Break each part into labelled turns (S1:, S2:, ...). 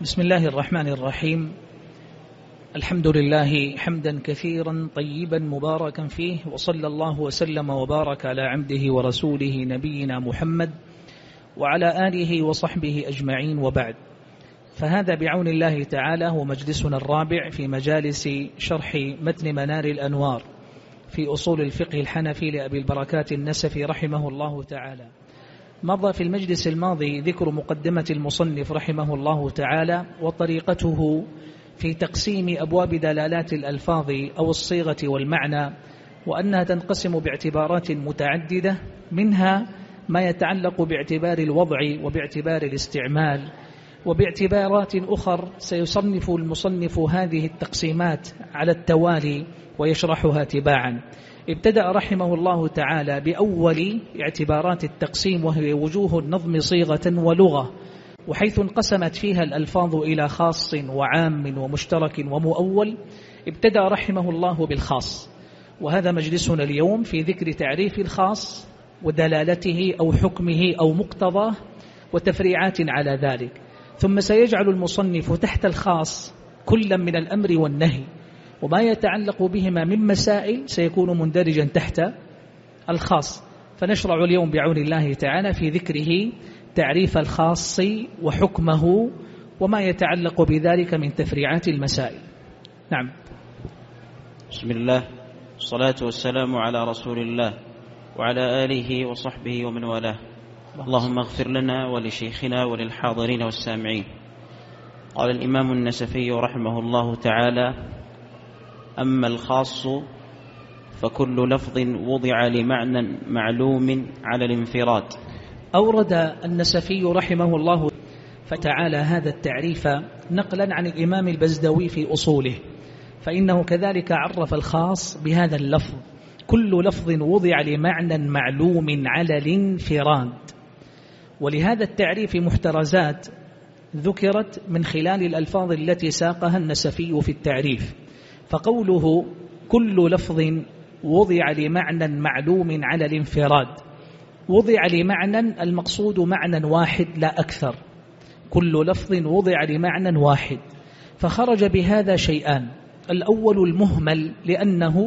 S1: بسم الله الرحمن الرحيم. الحمد لله حمدا كثيرا طيبا مباركا فيه، وصلى الله وسلم وبارك على عبده ورسوله نبينا محمد وعلى آله وصحبه أجمعين، وبعد. فهذا بعون الله تعالى هو مجلسنا الرابع في مجالس شرح متن منار الأنوار في أصول الفقه الحنفي لأبي البركات النسفي رحمه الله تعالى. مضى في المجلس الماضي ذكر مقدمة المصنف رحمه الله تعالى وطريقته في تقسيم أبواب دلالات الألفاظ أو الصيغة والمعنى، وأنها تنقسم باعتبارات متعددة، منها ما يتعلق باعتبار الوضع وباعتبار الاستعمال، وباعتبارات أخر سيصنف المصنف هذه التقسيمات على التوالي ويشرحها تباعا. ابتدأ رحمه الله تعالى بأول اعتبارات التقسيم، وهي وجوه النظم صيغة ولغة، وحيث انقسمت فيها الألفاظ إلى خاص وعام ومشترك ومؤول. ابتدأ رحمه الله بالخاص، وهذا مجلسنا اليوم في ذكر تعريف الخاص ودلالته أو حكمه أو مقتضاه وتفريعات على ذلك. ثم سيجعل المصنف تحت الخاص كلا من الأمر والنهي، وما يتعلق بهما من مسائل سيكون مندرجا تحت الخاص. فنشرع اليوم بعون الله تعالى في ذكره تعريف الخاص وحكمه وما يتعلق بذلك من تفريعات المسائل. نعم.
S2: بسم الله، الصلاة والسلام على رسول الله وعلى آله وصحبه ومن والاه. اللهم اغفر لنا ولشيخنا وللحاضرين والسامعين. قال الإمام النسفي رحمه الله تعالى: أما الخاص فكل لفظ وضع لمعنى معلوم على الانفراد.
S1: أورد النسفي رحمه الله فتعالى هذا التعريف نقلا عن الإمام البزدوي في أصوله، فإنه كذلك عرف الخاص بهذا اللفظ: كل لفظ وضع لمعنى معلوم على الانفراد. ولهذا التعريف محترزات ذكرت من خلال الألفاظ التي ساقها النسفي في التعريف. فقوله كل لفظ وضع لمعنى معلوم على الانفراد، وضع لمعنى المقصود معنى واحد لا أكثر، كل لفظ وضع لمعنى واحد. فخرج بهذا شيئان: الأول المهمل لأنه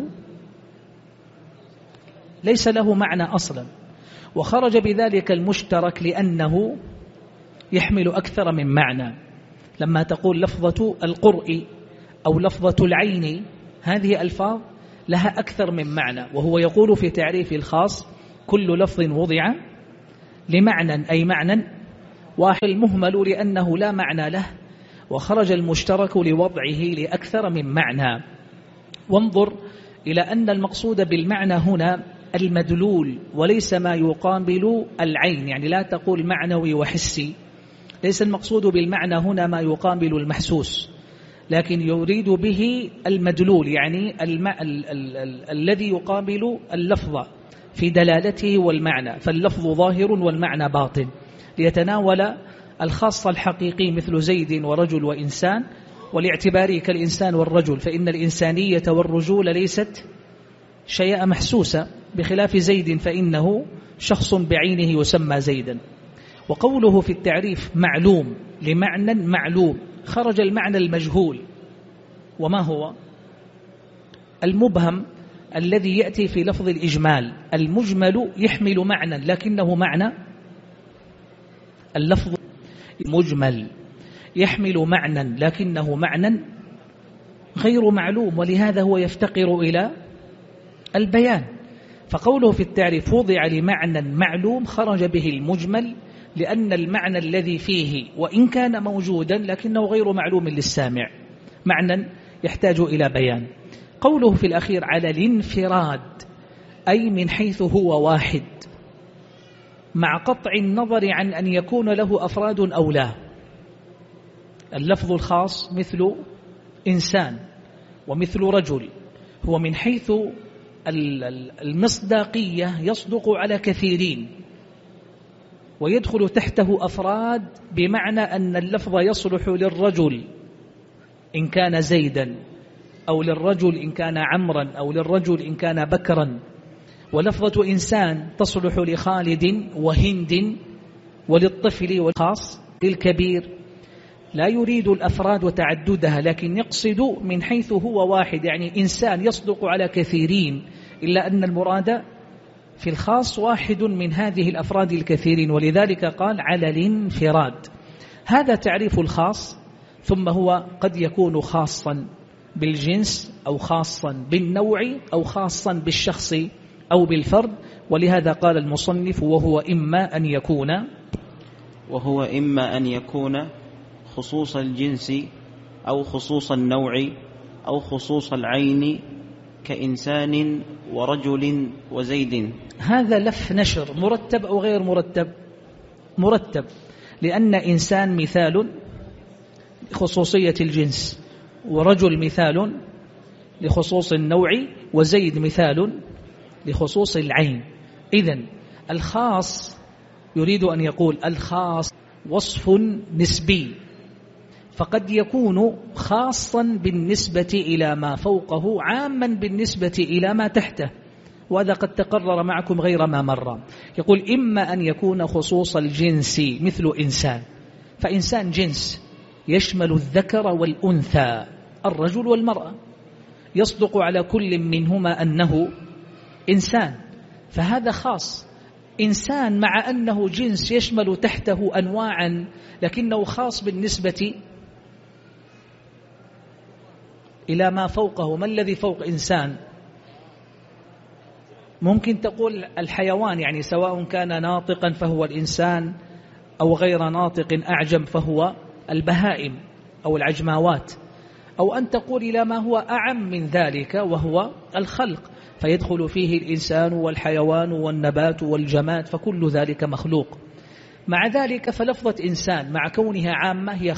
S1: ليس له معنى أصلا، وخرج بذلك المشترك لأنه يحمل أكثر من معنى. لما تقول لفظة القرء أو لفظة العين، هذه ألفاظ لها أكثر من معنى. وهو يقول في تعريف الخاص: كل لفظ وضع لمعنى أي معنى واحد. المهمل لأنه لا معنى له، وخرج المشترك لوضعه لأكثر من معنى. وانظر إلى أن المقصود بالمعنى هنا المدلول وليس ما يقابل العين، يعني لا تقول معنوي وحسي، ليس المقصود بالمعنى هنا ما يقابل المحسوس، لكن يريد به المدلول، يعني الذي يقابل اللفظ في دلالته والمعنى. فاللفظ ظاهر والمعنى باطن، ليتناول الخاص الحقيقي مثل زيد ورجل وإنسان، والاعتباري كالإنسان والرجل، فإن الإنسانية والرجول ليست شيء محسوسا، بخلاف زيد فإنه شخص بعينه يسمى زيدا. وقوله في التعريف معلوم لمعنى معلوم، خرج المعنى المجهول، وما هو المبهم الذي يأتي في لفظ الإجمال. المجمل يحمل معنى لكنه معنى، اللفظ مجمل يحمل معنى لكنه معنى غير معلوم، ولهذا هو يفتقر إلى البيان. فقوله في التعريف وضع لمعنى معلوم خرج به المجمل، لأن المعنى الذي فيه وإن كان موجودا لكنه غير معلوم للسامع، معنى يحتاج إلى بيان. قوله في الأخير على الانفراد، أي من حيث هو واحد، مع قطع النظر عن أن يكون له أفراد أو لا. اللفظ الخاص مثل إنسان ومثل رجل، هو من حيث المصداقية يصدق على كثيرين، ويدخل تحته أفراد، بمعنى أن اللفظ يصلح للرجل إن كان زيدا، أو للرجل إن كان عمرا، أو للرجل إن كان بكرا. ولفظة إنسان تصلح لخالد وهند وللطفل والخاص للكبير. لا يريد الأفراد وتعددها، لكن يقصد من حيث هو واحد، يعني إنسان يصدق على كثيرين، إلا أن المراد في الخاص واحد من هذه الأفراد الكثيرين، ولذلك قال على الانفراد. هذا تعريف الخاص. ثم هو قد يكون خاصا بالجنس أو خاصا بالنوع أو خاصا بالشخص أو بالفرد، ولهذا قال المصنف وهو إما أن يكون
S2: خصوص الجنس أو خصوص النوع أو خصوص العين كإنسان ورجل وزيد.
S1: هذا لف نشر مرتب أو غير مرتب؟ مرتب، لأن إنسان مثال لخصوصية الجنس، ورجل مثال لخصوص النوع، وزيد مثال لخصوص العين. إذن الخاص يريد أن يقول الخاص وصف نسبي، فقد يكون خاصا بالنسبة إلى ما فوقه، عاما بالنسبة إلى ما تحته، وهذا قد تقرر معكم غير ما مر. يقول إما أن يكون خصوص الجنس مثل إنسان، فإنسان جنس يشمل الذكر والأنثى، الرجل والمرأة، يصدق على كل منهما أنه إنسان، فهذا خاص. إنسان مع أنه جنس يشمل تحته أنواعا، لكنه خاص بالنسبة إلى ما فوقه. ما الذي فوق إنسان؟ ممكن تقول الحيوان، يعني سواء كان ناطقا فهو الإنسان أو غير ناطق أعجم فهو البهائم أو العجماوات، أو أن تقول إلى ما هو أعم من ذلك وهو الخلق، فيدخل فيه الإنسان والحيوان والنبات والجماد، فكل ذلك مخلوق. مع ذلك فلفظة إنسان مع كونها عامة هي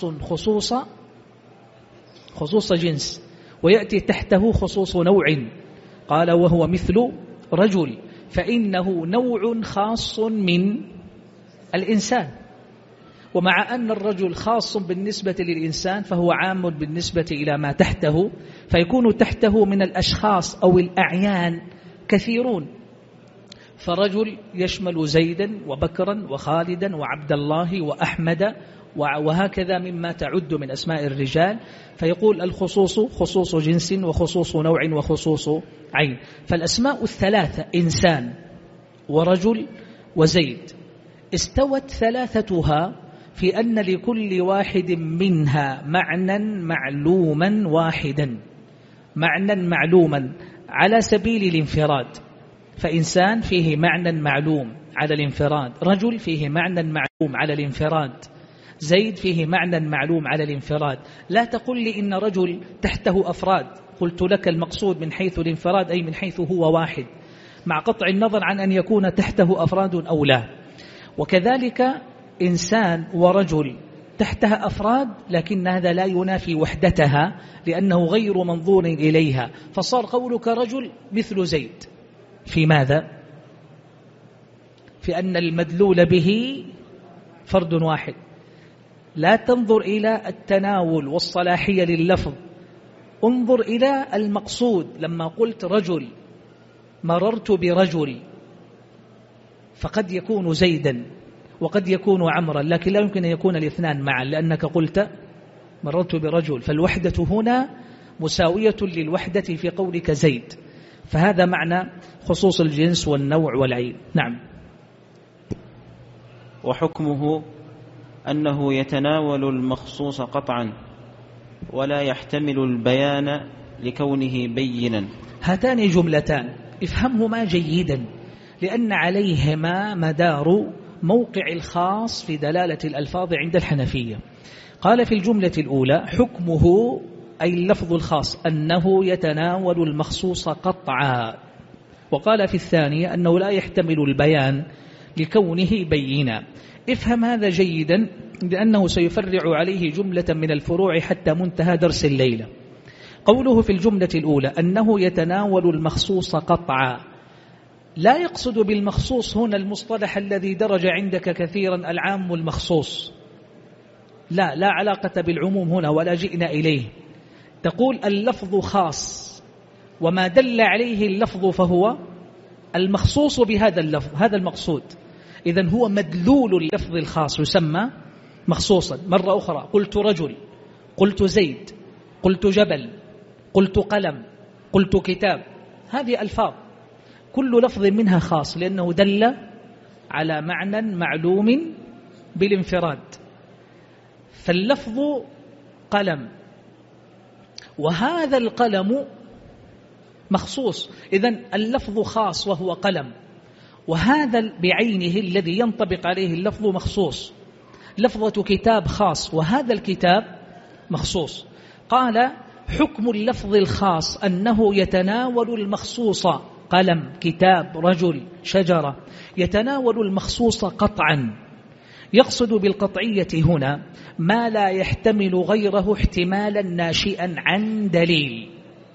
S1: خصوص جنس، ويأتي تحته خصوص نوع. قال وهو مثل رجل، فإنه نوع خاص من الإنسان، ومع أن الرجل خاص بالنسبة للإنسان فهو عام بالنسبة إلى ما تحته، فيكون تحته من الأشخاص أو الأعيان كثيرون، فرجل يشمل زيدا وبكرا وخالدا وعبد الله وأحمد وهكذا مما تعد من أسماء الرجال. فيقول الخصوص خصوص جنس وخصوص نوع وخصوص عين. فالأسماء الثلاثة إنسان ورجل وزيد استوت ثلاثتها في أن لكل واحد منها معنى معلوما واحدا، معنى معلوما على سبيل الانفراد. فإنسان فيه معنى معلوم على الانفراد، رجل فيه معنى معلوم على الانفراد، زيد فيه معنى معلوم على الانفراد. لا تقل لي إن رجل تحته أفراد، قلت لك المقصود من حيث الانفراد أي من حيث هو واحد، مع قطع النظر عن أن يكون تحته أفراد أو لا. وكذلك إنسان ورجل تحتها أفراد، لكن هذا لا ينافي وحدتها لأنه غير منظور إليها، فصار قولك رجل مثل زيد في ماذا؟ في أن المدلول به فرد واحد. لا تنظر إلى التناول والصلاحية لللفظ، انظر إلى المقصود. لما قلت رجل مررت برجل، فقد يكون زيدا وقد يكون عمرا، لكن لا يمكن أن يكون الاثنان معا، لأنك قلت مررت برجل، فالوحدة هنا مساوية للوحدة في قولك زيد. فهذا معنى خصوص الجنس والنوع والعين. نعم.
S2: وحكمه أنه يتناول المخصوص قطعا ولا يحتمل البيان لكونه بينا.
S1: هاتان جملتان افهمهما جيدا، لأن عليهما مدار موقع الخاص في دلالة الألفاظ عند الحنفية. قال في الجملة الأولى حكمه أي اللفظ الخاص أنه يتناول المخصوص قطعا، وقال في الثانية أنه لا يحتمل البيان لكونه بينا. افهم هذا جيدا، لأنه سيفرع عليه جملة من الفروع حتى منتهى درس الليلة. قوله في الجملة الأولى أنه يتناول المخصوص قطعا، لا يقصد بالمخصوص هنا المصطلح الذي درج عندك كثيرا العام والمخصوص، لا علاقة بالعموم هنا ولا جئنا إليه. تقول اللفظ خاص، وما دل عليه اللفظ فهو المخصوص بهذا اللفظ، هذا المقصود. إذن هو مدلول اللفظ الخاص يسمى مخصوصا. مرة أخرى قلت رجل، قلت زيد، قلت جبل، قلت قلم، قلت كتاب. هذه ألفاظ كل لفظ منها خاص لأنه دل على معنى معلوم بالانفراد. فاللفظ قلم، وهذا القلم مخصوص، إذن اللفظ خاص وهو قلم، وهذا بعينه الذي ينطبق عليه اللفظ مخصوص. لفظة كتاب خاص وهذا الكتاب مخصوص. قال حكم اللفظ الخاص أنه يتناول المخصوص، قلم، كتاب، رجل، شجرة، يتناول المخصوص قطعا. يقصد بالقطعية هنا ما لا يحتمل غيره احتمالا ناشئا عن دليل،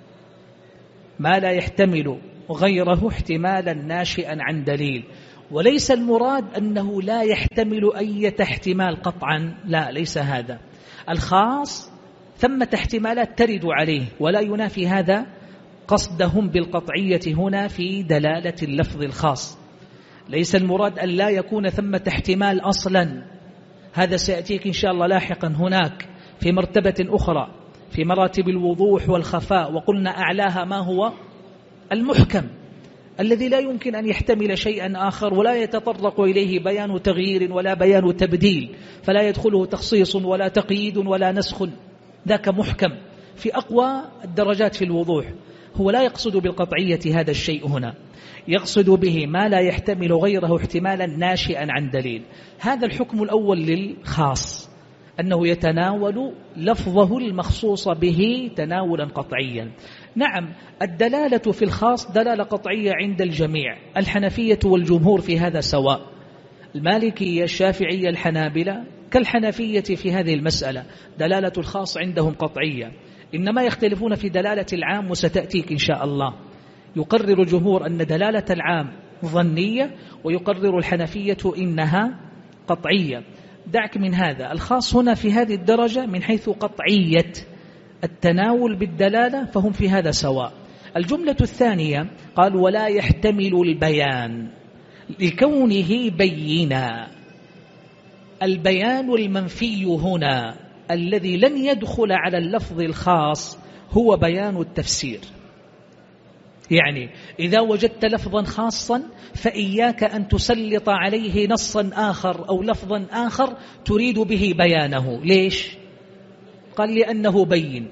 S1: ما لا يحتمل غيره احتمالا ناشئا عن دليل. وليس المراد أنه لا يحتمل أي احتمال قطعا، لا، ليس هذا. الخاص ثمة احتمالات ترد عليه، ولا ينافي هذا قصدهم بالقطعية هنا في دلالة اللفظ الخاص. ليس المراد أن لا يكون ثمة احتمال أصلا، هذا سيأتيك إن شاء الله لاحقا هناك في مرتبة أخرى في مراتب الوضوح والخفاء. وقلنا أعلاها ما هو المحكم الذي لا يمكن أن يحتمل شيئا آخر ولا يتطرق إليه بيان تغيير ولا بيان تبديل، فلا يدخله تخصيص ولا تقييد ولا نسخ، ذاك محكم في أقوى الدرجات في الوضوح. هو لا يقصد بالقطعية هذا الشيء هنا، يقصد به ما لا يحتمل غيره احتمالا ناشئا عن دليل. هذا الحكم الأول للخاص، أنه يتناول لفظه المخصوص به تناولا قطعيا. نعم، الدلالة في الخاص دلالة قطعية عند الجميع، الحنفية والجمهور في هذا سواء، المالكية، الشافعية، الحنابلة كالحنفية في هذه المسألة، دلالة الخاص عندهم قطعية. إنما يختلفون في دلالة العام، وستأتيك إن شاء الله. يقرر الجمهور أن دلالة العام ظنية، ويقرر الحنفية إنها قطعية. دعك من هذا، الخاص هنا في هذه الدرجة من حيث قطعية التناول بالدلالة فهم في هذا سواء. الجملة الثانية قال ولا يحتمل البيان لكونه بينا. البيان المنفي هنا الذي لن يدخل على اللفظ الخاص هو بيان التفسير. يعني إذا وجدت لفظا خاصا فإياك أن تسلط عليه نصا آخر أو لفظا آخر تريد به بيانه. ليش؟ قال لأنه بين.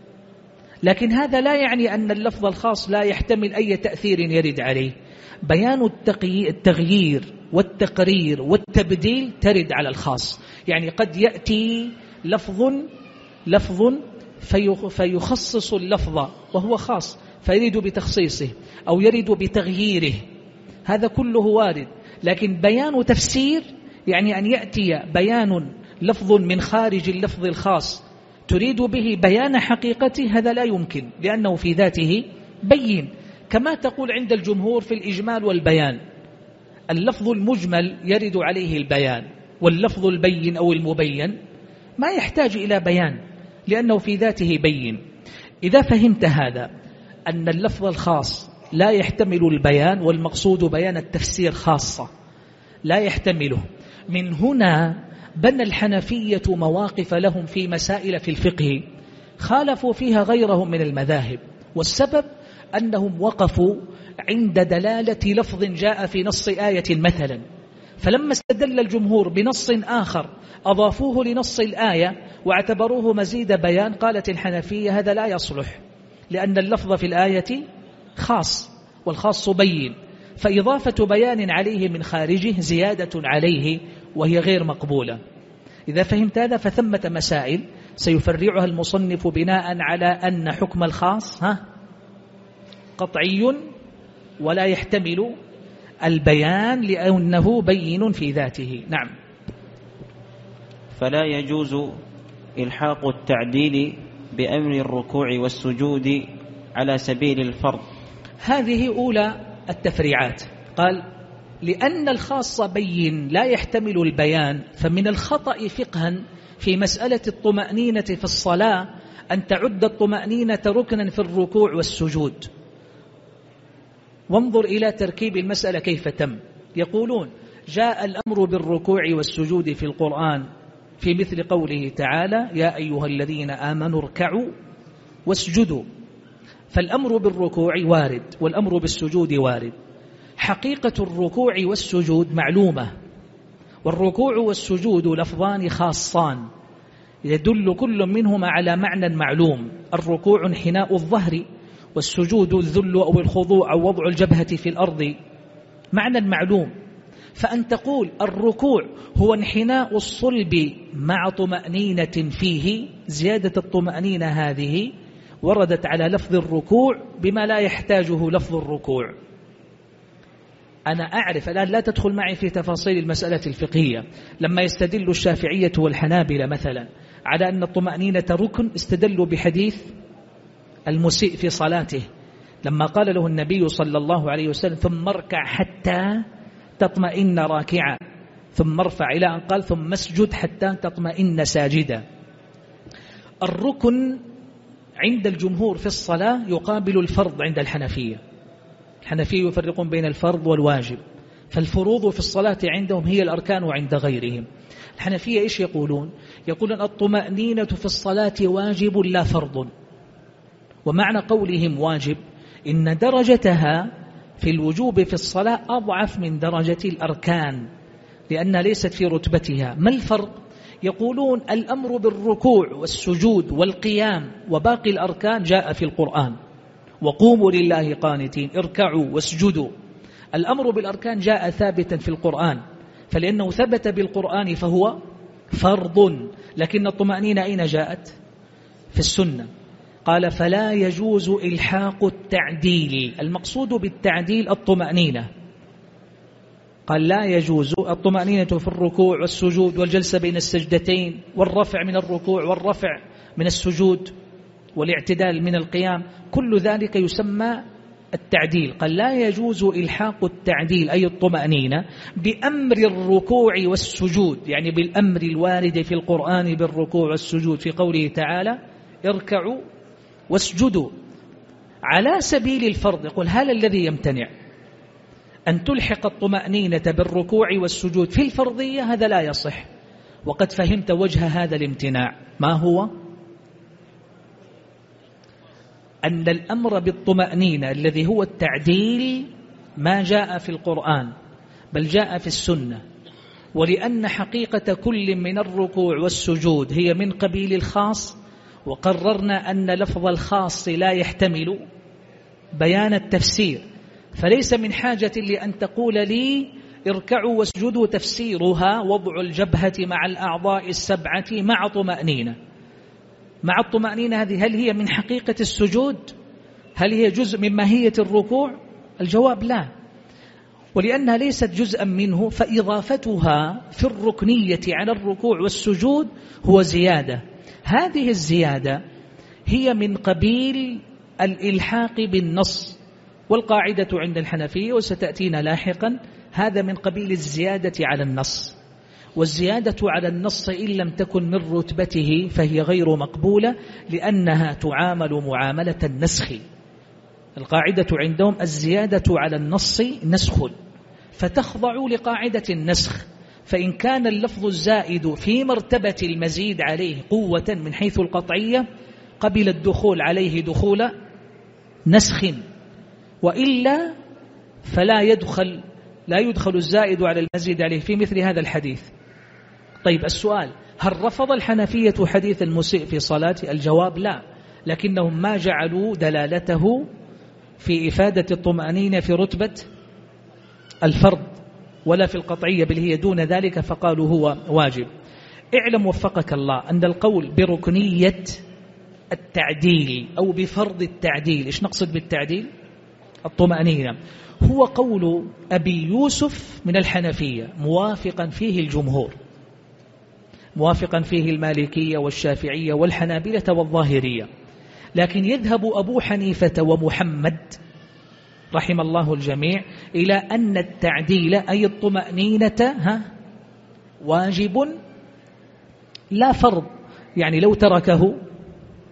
S1: لكن هذا لا يعني أن اللفظ الخاص لا يحتمل أي تأثير يرد عليه. بيان التغيير والتقرير والتبديل ترد على الخاص. يعني قد يأتي لفظ فيخصص اللفظ وهو خاص فيريد بتخصيصه أو يريد بتغييره، هذا كله وارد. لكن بيان تفسير يعني أن يأتي بيان لفظ من خارج اللفظ الخاص تريد به بيان حقيقته، هذا لا يمكن لأنه في ذاته بين. كما تقول عند الجمهور في الإجمال والبيان، اللفظ المجمل يرد عليه البيان، واللفظ البين أو المبين ما يحتاج إلى بيان لأنه في ذاته بين. إذا فهمت هذا أن اللفظ الخاص لا يحتمل البيان والمقصود بيان التفسير خاصة لا يحتمله، من هنا بنى الحنفية مواقف لهم في مسائل في الفقه خالفوا فيها غيرهم من المذاهب، والسبب أنهم وقفوا عند دلالة لفظ جاء في نص آية مثلا، فلما استدل الجمهور بنص آخر أضافوه لنص الآية واعتبروه مزيد بيان، قالت الحنفية هذا لا يصلح لأن اللفظ في الآية خاص والخاص بين، فإضافة بيان عليه من خارجه زيادة عليه وهي غير مقبولة. إذا فهمت هذا فثمة مسائل سيفرعها المصنف بناء على أن حكم الخاص قطعي ولا يحتمل البيان لأنه بين في ذاته. نعم.
S2: فلا يجوز إلحاق التعديل بأمر الركوع والسجود على سبيل الفرض. هذه
S1: أولى التفريعات. قال لأن الخاص بين لا يحتمل البيان، فمن الخطأ فقها في مسألة الطمأنينة في الصلاة أن تعد الطمأنينة ركنا في الركوع والسجود. وانظر إلى تركيب المسألة كيف تم. يقولون جاء الأمر بالركوع والسجود في القرآن في مثل قوله تعالى يا أيها الذين آمنوا اركعوا واسجدوا. فالأمر بالركوع وارد والأمر بالسجود وارد. حقيقة الركوع والسجود معلومة، والركوع والسجود لفظان خاصان يدل كل منهما على معنى معلوم. الركوع انحناء الظهر، والسجود الذل أو الخضوع أو وضع الجبهة في الأرض، معنى معلوم. فأن تقول الركوع هو انحناء الصلب مع طمأنينة فيه، زيادة الطمأنينة هذه وردت على لفظ الركوع بما لا يحتاجه لفظ الركوع. أنا أعرف الآن، لا تدخل معي في تفاصيل المسألة الفقهية. لما يستدل الشافعية والحنابلة مثلا على أن الطمأنينة ركن، استدلوا بحديث المسيء في صلاته لما قال له النبي صلى الله عليه وسلم ثم اركع حتى تطمئن راكعا، ثم ارفع، إلى أن قال ثم اسجد حتى تطمئن ساجدا. الركن عند الجمهور في الصلاة يقابل الفرض عند الحنفية. الحنفية يفرقون بين الفرض والواجب، فالفروض في الصلاة عندهم هي الأركان وعند غيرهم. الحنفية إيش يقولون؟ يقولون الطمأنينة في الصلاة واجب لا فرض. ومعنى قولهم واجب إن درجتها في الوجوب في الصلاة أضعف من درجة الأركان، لأنها ليست في رتبتها. ما الفرق؟ يقولون الأمر بالركوع والسجود والقيام وباقي الأركان جاء في القرآن، وقوموا لله قانتين، اركعوا واسجدوا. الأمر بالأركان جاء ثابتا في القرآن، فلأنه ثبت بالقرآن فهو فرض. لكن الطمأنينة أين جاءت؟ في السنة. قال فلا يجوز إلحاق التعديل. المقصود بالتعديل الطمأنينة. قال لا يجوز الطمأنينة في الركوع والسجود والجلسة بين السجدتين والرفع من الركوع والرفع من السجود والاعتدال من القيام، كل ذلك يسمى التعديل. قال لا يجوز إلحاق التعديل أي الطمأنينة بأمر الركوع والسجود، يعني بالأمر الوارد في القرآن بالركوع والسجود في قوله تعالى اركعوا واسجدوا على سبيل الفرض. يقول هذا الذي يمتنع أن تلحق الطمأنينة بالركوع والسجود في الفرضية، هذا لا يصح. وقد فهمت وجه هذا الامتناع. ما هو؟ أن الأمر بالطمأنينة الذي هو التعديل ما جاء في القرآن بل جاء في السنة، ولأن حقيقة كل من الركوع والسجود هي من قبيل الخاص، وقررنا أن لفظ الخاص لا يحتمل بيان التفسير، فليس من حاجة لأن تقول لي اركعوا واسجدوا تفسيرها وضع الجبهة مع الأعضاء السبعة مع طمأنينة. مع الطمأنينة هذه هل هي من حقيقة السجود؟ هل هي جزء من ماهية الركوع؟ الجواب لا. ولأنها ليست جزءا منه فإضافتها في الركنية على الركوع والسجود هو زيادة. هذه الزيادة هي من قبيل الإلحاق بالنص، والقاعدة عند الحنفية وستأتينا لاحقا هذا من قبيل الزيادة على النص. والزيادة على النص إن لم تكن من رتبته فهي غير مقبولة، لأنها تعامل معاملة النسخ. القاعدة عندهم الزيادة على النص نسخ، فتخضع لقاعدة النسخ. فإن كان اللفظ الزائد في مرتبة المزيد عليه قوة من حيث القطعية قبل الدخول عليه دخول نسخ، وإلا فلا يدخل الزائد على المزيد عليه في مثل هذا الحديث. طيب السؤال، هل رفض الحنفية حديث المسيء في صلاته؟ الجواب لا، لكنهم ما جعلوا دلالته في إفادة الطمأنينة في رتبة الفرض ولا في القطعية، بل هي دون ذلك، فقالوا هو واجب. اعلم وفقك الله أن القول بركنية التعديل أو بفرض التعديل، إيش نقصد بالتعديل؟ الطمأنينة، هو قول أبي يوسف من الحنفية موافقا فيه الجمهور، موافقا فيه المالكية والشافعية والحنابلة والظاهرية. لكن يذهب أبو حنيفة ومحمد رحم الله الجميع إلى أن التعديل أي الطمأنينة واجب لا فرض، يعني لو تركه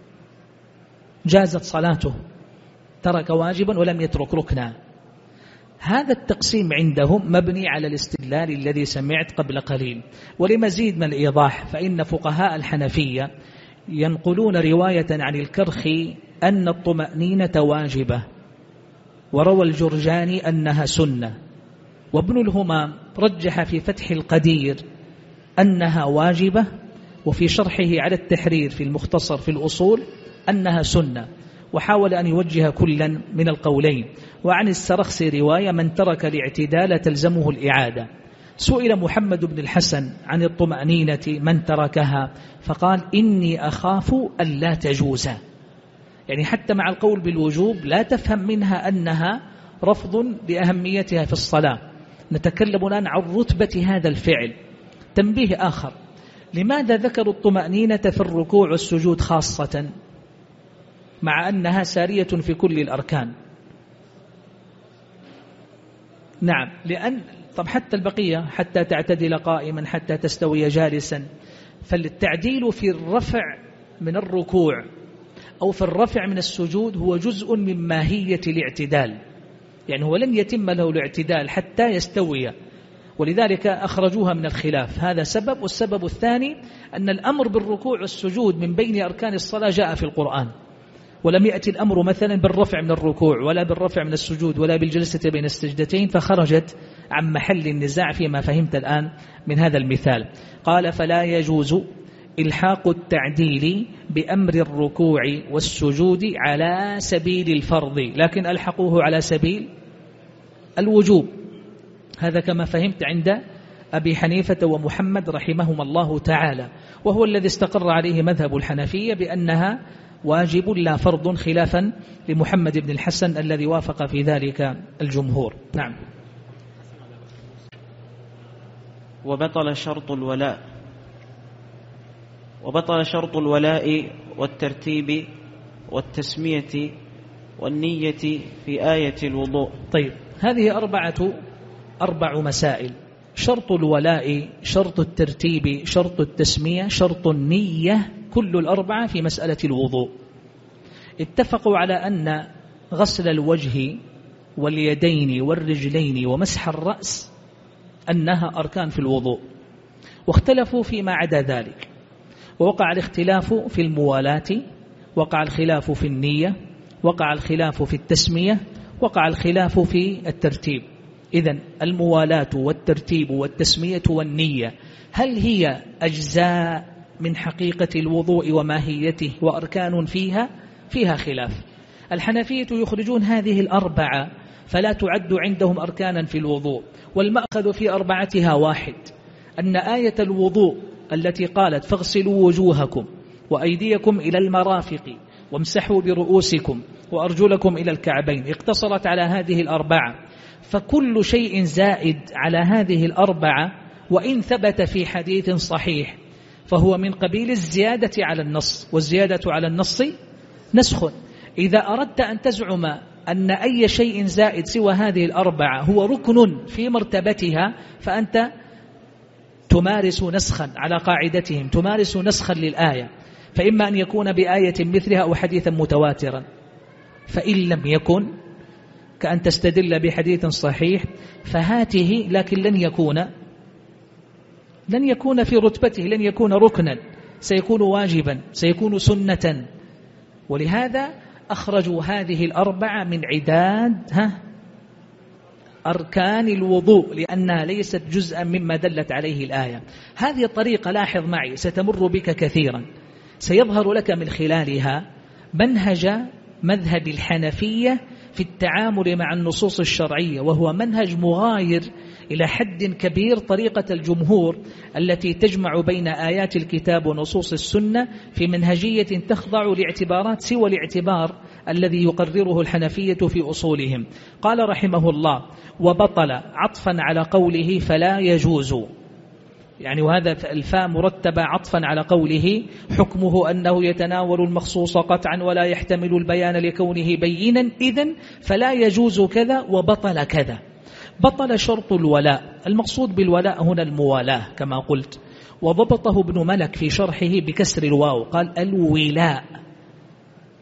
S1: جازت صلاته، ترك واجبا ولم يترك ركنا. هذا التقسيم عندهم مبني على الاستدلال الذي سمعت قبل قليل. ولمزيد من الإيضاح فإن فقهاء الحنفية ينقلون رواية عن الكرخي أن الطمأنينة واجبة، وروى الجرجاني أنها سنة، وابن الهمام رجح في فتح القدير أنها واجبة، وفي شرحه على التحرير في المختصر في الأصول أنها سنة، وحاول أن يوجه كلا من القولين. وعن السرخسي رواية من ترك الاعتدال تلزمه الإعادة. سئل محمد بن الحسن عن الطمأنينة من تركها فقال إني أخاف ألا تجوز، يعني حتى مع القول بالوجوب لا تفهم منها أنها رفض لأهميتها في الصلاة. نتكلم الآن عن رتبة هذا الفعل. تنبيه آخر، لماذا ذكروا الطمأنينة في الركوع والسجود خاصة مع أنها سارية في كل الأركان؟ نعم، لأن طب حتى البقية، حتى تعتدل قائما، حتى تستوي جالسا، فالتعديل في الرفع من الركوع أو في الرفع من السجود هو جزء من ماهية الاعتدال، يعني هو لن يتم له الاعتدال حتى يستوي، ولذلك أخرجوها من الخلاف. هذا سبب. والسبب الثاني أن الأمر بالركوع والسجود من بين أركان الصلاة جاء في القرآن، ولم يأتي الأمر مثلا بالرفع من الركوع ولا بالرفع من السجود ولا بالجلسة بين السجدتين، فخرجت عن محل النزاع فيما فهمت الآن من هذا المثال. قال فلا يجوز إلحاق التعديل بأمر الركوع والسجود على سبيل الفرض، لكن ألحقوه على سبيل الوجوب. هذا كما فهمت عند أبي حنيفة ومحمد رحمهما الله تعالى، وهو الذي استقر عليه مذهب الحنفية بأنها واجب لا فرض، خلافا لمحمد بن الحسن الذي وافق في ذلك الجمهور. نعم.
S2: وبطل شرط الولاء والترتيب والتسمية والنية في آية الوضوء.
S1: طيب، هذه أربع مسائل: شرط الولاء، شرط الترتيب، شرط التسمية، شرط النية، كل الأربعة في مسألة الوضوء. اتفقوا على أن غسل الوجه واليدين والرجلين ومسح الرأس أنها أركان في الوضوء، واختلفوا فيما عدا ذلك، ووقع الاختلاف في الموالاة، وقع الخلاف في النية، وقع الخلاف في التسمية، وقع الخلاف في الترتيب. إذن الموالاة والترتيب والتسمية والنية هل هي أجزاء من حقيقة الوضوء وماهيته وأركان فيها خلاف. الحنفية يخرجون هذه الأربعة فلا تعد عندهم أركانا في الوضوء، والمأخذ في أربعتها واحد، أن آية الوضوء التي قالت فاغسلوا وجوهكم وأيديكم إلى المرافق وامسحوا برؤوسكم وأرجلكم إلى الكعبين اقتصرت على هذه الأربعة، فكل شيء زائد على هذه الأربعة وإن ثبت في حديث صحيح فهو من قبيل الزيادة على النص، والزيادة على النص نسخ. إذا أردت أن تزعم أن أي شيء زائد سوى هذه الأربعة هو ركن في مرتبتها فأنت تمارس نسخا على قاعدتهم، تمارس نسخا للآية، فإما أن يكون بآية مثلها أو حديثا متواترا، فإن لم يكن كأن تستدل بحديث صحيح فهاته، لكن لن يكون في رتبته، لن يكون ركنا، سيكون واجبا، سيكون سنة. ولهذا أخرجوا هذه الأربعة من عداد أركان الوضوء لأنها ليست جزءا مما دلت عليه الآية. هذه الطريقة لاحظ معي ستمر بك كثيرا، سيظهر لك من خلالها منهج مذهب الحنفية في التعامل مع النصوص الشرعية، وهو منهج مغاير إلى حد كبير طريقة الجمهور التي تجمع بين آيات الكتاب ونصوص السنة في منهجية تخضع لاعتبارات سوى الاعتبار الذي يقرره الحنفية في أصولهم. قال رحمه الله: وبطل، عطفا على قوله فلا يجوز، يعني وهذا الفاء مرتبة عطفا على قوله حكمه أنه يتناول المخصوص قطعا ولا يحتمل البيان لكونه بينا، إذن فلا يجوز كذا وبطل كذا. بطل شرط الولاء، المقصود بالولاء هنا الموالاة كما قلت، وضبطه ابن ملك في شرحه بكسر الواو، قال الولاء،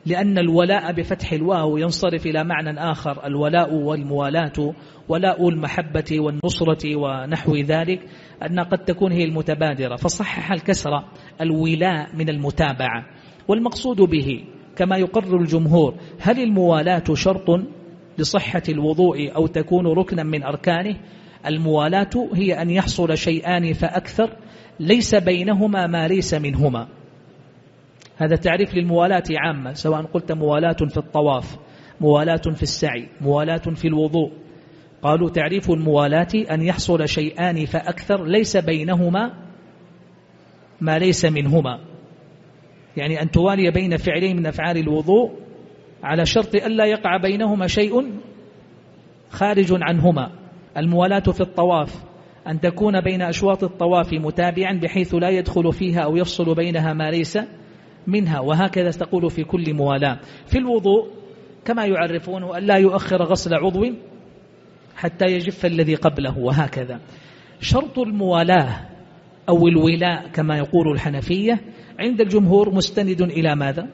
S1: لأن الولاء بفتح الواو ينصرف إلى معنى آخر، الولاء والموالاة، ولاء المحبة والنصرة ونحو ذلك، أنها قد تكون هي المتبادرة، فصحح الكسرة الولاء من المتابعة. والمقصود به كما يقرر الجمهور، هل الموالاة شرط لصحة الوضوء أو تكون ركنا من أركانه؟ الموالاة هي أن يحصل شيئان فأكثر ليس بينهما ما ليس منهما. هذا تعريف للموالاة عامة، سواء قلت موالاة في الطواف، موالاة في السعي، موالاة في الوضوء. قالوا تعريف الموالاة أن يحصل شيئان فأكثر ليس بينهما ما ليس منهما، يعني أن توالي بين فعلين من أفعال الوضوء على شرط ألا يقع بينهما شيء خارج عنهما. الموالاة في الطواف أن تكون بين أشواط الطواف متابعا بحيث لا يدخل فيها أو يفصل بينها ما ليس منها، وهكذا تقول في كل موالاة. في الوضوء كما يعرفونه أن لا يؤخر غسل عضو حتى يجف الذي قبله، وهكذا. شرط الموالاة أو الولاء كما يقول الحنفية عند الجمهور مستند إلى ماذا؟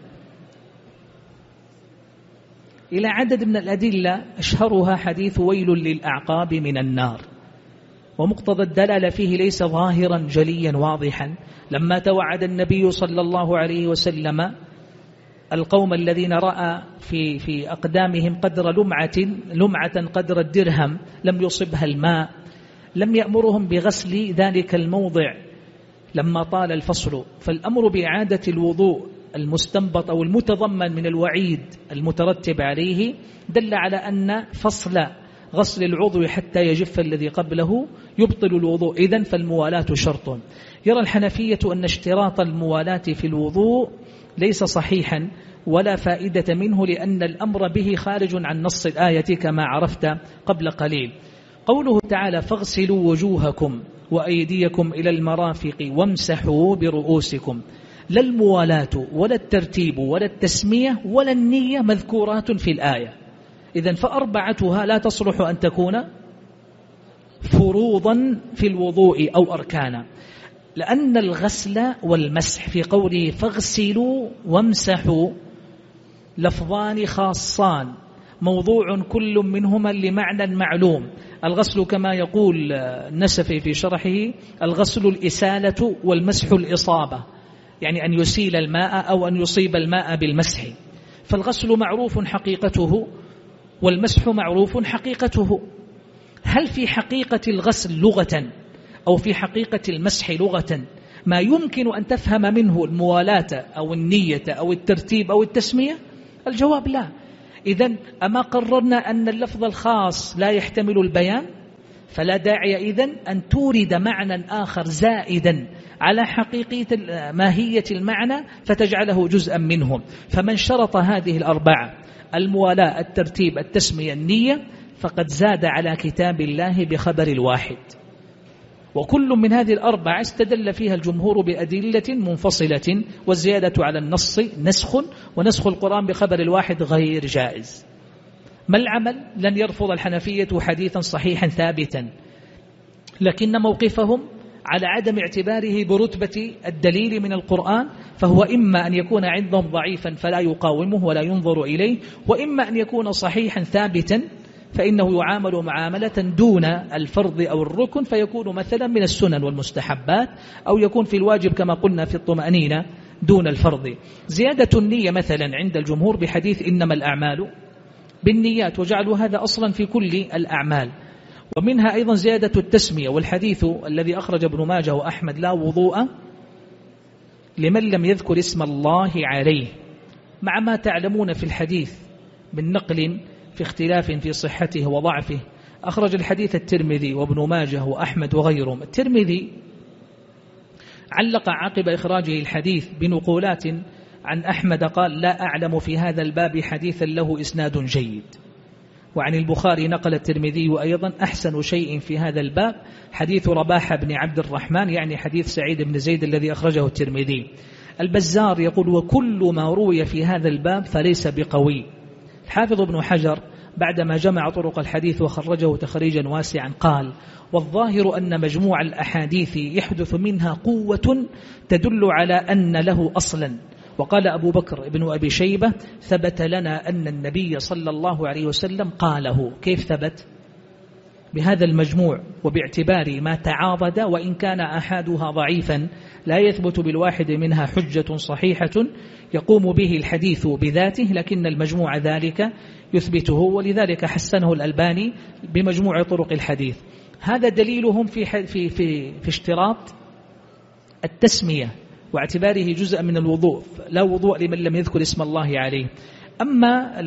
S1: إلى عدد من الأدلة، أشهرها حديث ويل للأعقاب من النار، ومقتضى الدلالة فيه ليس ظاهرا جليا واضحا. لما توعد النبي صلى الله عليه وسلم القوم الذين رأى في أقدامهم قدر لمعة قدر الدرهم لم يصبها الماء، لم يأمرهم بغسل ذلك الموضع لما طال الفصل. فالأمر بإعادة الوضوء المستنبط أو المتضمن من الوعيد المترتب عليه دل على أن فصل غسل العضو حتى يجف الذي قبله يبطل الوضوء، إذن فالموالاة شرط. يرى الحنفية أن اشتراط الموالاة في الوضوء ليس صحيحا ولا فائدة منه، لأن الأمر به خارج عن نص الآية كما عرفت قبل قليل. قوله تعالى فاغسلوا وجوهكم وأيديكم إلى المرافق وامسحوا برؤوسكم، لا الموالاة ولا الترتيب ولا التسمية ولا النية مذكورات في الآية، إذن فأربعتها لا تصلح أن تكون فروضا في الوضوء أو أركانا، لأن الغسل والمسح في قوله فاغسلوا وامسحوا لفظان خاصان موضوع كل منهما لمعنى معلوم. الغسل كما يقول النسفي في شرحه الغسل الإسالة والمسح الإصابة، يعني أن يسيل الماء أو أن يصيب الماء بالمسح. فالغسل معروف حقيقته والمسح معروف حقيقته. هل في حقيقة الغسل لغة أو في حقيقة المسح لغة ما يمكن أن تفهم منه الموالاة أو النية أو الترتيب أو التسمية؟ الجواب لا. إذن أما قررنا أن اللفظ الخاص لا يحتمل البيان، فلا داعي إذن أن تورد معنى آخر زائدا على حقيقة ماهية المعنى فتجعله جزءا منهم. فمن شرط هذه الأربعة الموالاة الترتيب التسمية النية فقد زاد على كتاب الله بخبر الواحد، وكل من هذه الأربعة استدل فيها الجمهور بأدلة منفصلة، والزيادة على النص نسخ، ونسخ القرآن بخبر الواحد غير جائز. ما العمل؟ لن يرفض الحنفية حديثا صحيحا ثابتا، لكن موقفهم على عدم اعتباره برتبة الدليل من القرآن، فهو إما أن يكون عندهم ضعيفا فلا يقاومه ولا ينظر إليه، وإما أن يكون صحيحا ثابتا فإنه يعامل معاملة دون الفرض أو الركن، فيكون مثلا من السنن والمستحبات، أو يكون في الواجب كما قلنا في الطمأنينة دون الفرض. زيادة النية مثلا عند الجمهور بحديث إنما الأعمال بالنيات، وجعلوا هذا أصلا في كل الأعمال. ومنها أيضا زيادة التسمية، والحديث الذي أخرج ابن ماجه وأحمد لا وضوء لمن لم يذكر اسم الله عليه، مع ما تعلمون في الحديث من نقل في اختلاف في صحته وضعفه. أخرج الحديث الترمذي وابن ماجه وأحمد وغيرهم. الترمذي علق عقب إخراجه الحديث بنقولات عن أحمد قال لا أعلم في هذا الباب حديثا له إسناد جيد. وعن البخاري نقل الترمذي أيضا أحسن شيء في هذا الباب حديث رباح بن عبد الرحمن، يعني حديث سعيد بن زيد الذي أخرجه الترمذي. البزار يقول وكل ما روي في هذا الباب فليس بقوي. الحافظ ابن حجر بعدما جمع طرق الحديث وخرجه تخريجا واسعا قال والظاهر أن مجموع الأحاديث يحدث منها قوة تدل على أن له أصلا، وقال أبو بكر ابن أبي شيبة ثبت لنا أن النبي صلى الله عليه وسلم قاله. كيف ثبت؟ بهذا المجموع وباعتبار ما تعاضد، وإن كان أحدها ضعيفا لا يثبت بالواحد منها حجة صحيحة يقوم به الحديث بذاته، لكن المجموع ذلك يثبته، ولذلك حسنه الألباني بمجموع طرق الحديث. هذا دليلهم في اشتراط التسمية واعتباره جزءا من الوضوء، لا وضوء لمن لم يذكر اسم الله عليه. أما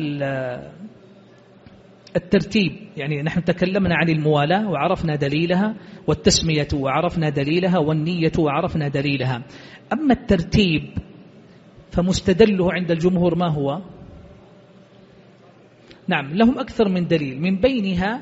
S1: الترتيب، يعني نحن تكلمنا عن الموالاة وعرفنا دليلها، والتسمية وعرفنا دليلها، والنية وعرفنا دليلها. أما الترتيب فمستدله عند الجمهور ما هو؟ نعم، لهم أكثر من دليل، من بينها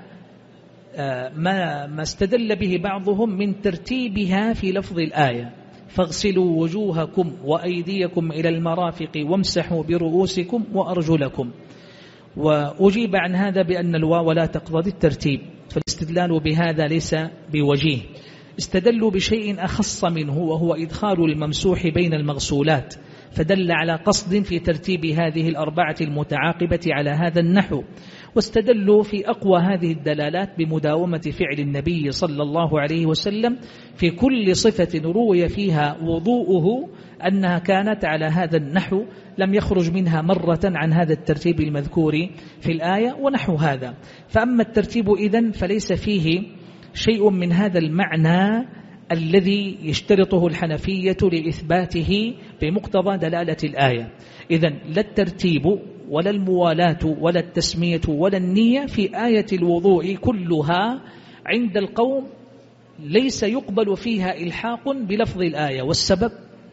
S1: ما استدل به بعضهم من ترتيبها في لفظ الآية: فاغسلوا وجوهكم وأيديكم إلى المرافق وامسحوا برؤوسكم وأرجلكم. وأجيب عن هذا بأن الواو لا تقتضي الترتيب، فالاستدلال بهذا ليس بوجيه. استدلوا بشيء أخص منه، وهو إدخال الممسوح بين المغسولات، فدل على قصد في ترتيب هذه الأربعة المتعاقبة على هذا النحو. واستدلوا في أقوى هذه الدلالات بمداومة فعل النبي صلى الله عليه وسلم في كل صفة روي فيها وضوءه أنها كانت على هذا النحو، لم يخرج منها مرة عن هذا الترتيب المذكور في الآية ونحو هذا. فأما الترتيب إذن فليس فيه شيء من هذا المعنى الذي يشترطه الحنفية لإثباته بمقتضى دلالة الآية. إذن لا الترتيب ولا الموالاة ولا التسمية ولا النية في آية الوضوء كلها عند القوم ليس يقبل فيها إلحاق بلفظ الآية. والسبب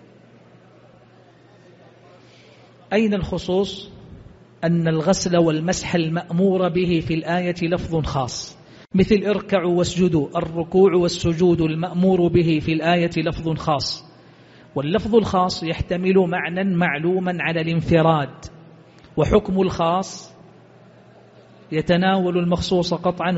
S1: أين الخصوص؟ أن الغسل والمسح المأمور به في الآية لفظ خاص، مثل اركعوا واسجدوا، الركوع والسجود المأمور به في الآية لفظ خاص، واللفظ الخاص يحتمل معنى معلوما على الانفراد، وحكم الخاص يتناول المخصوص قطعا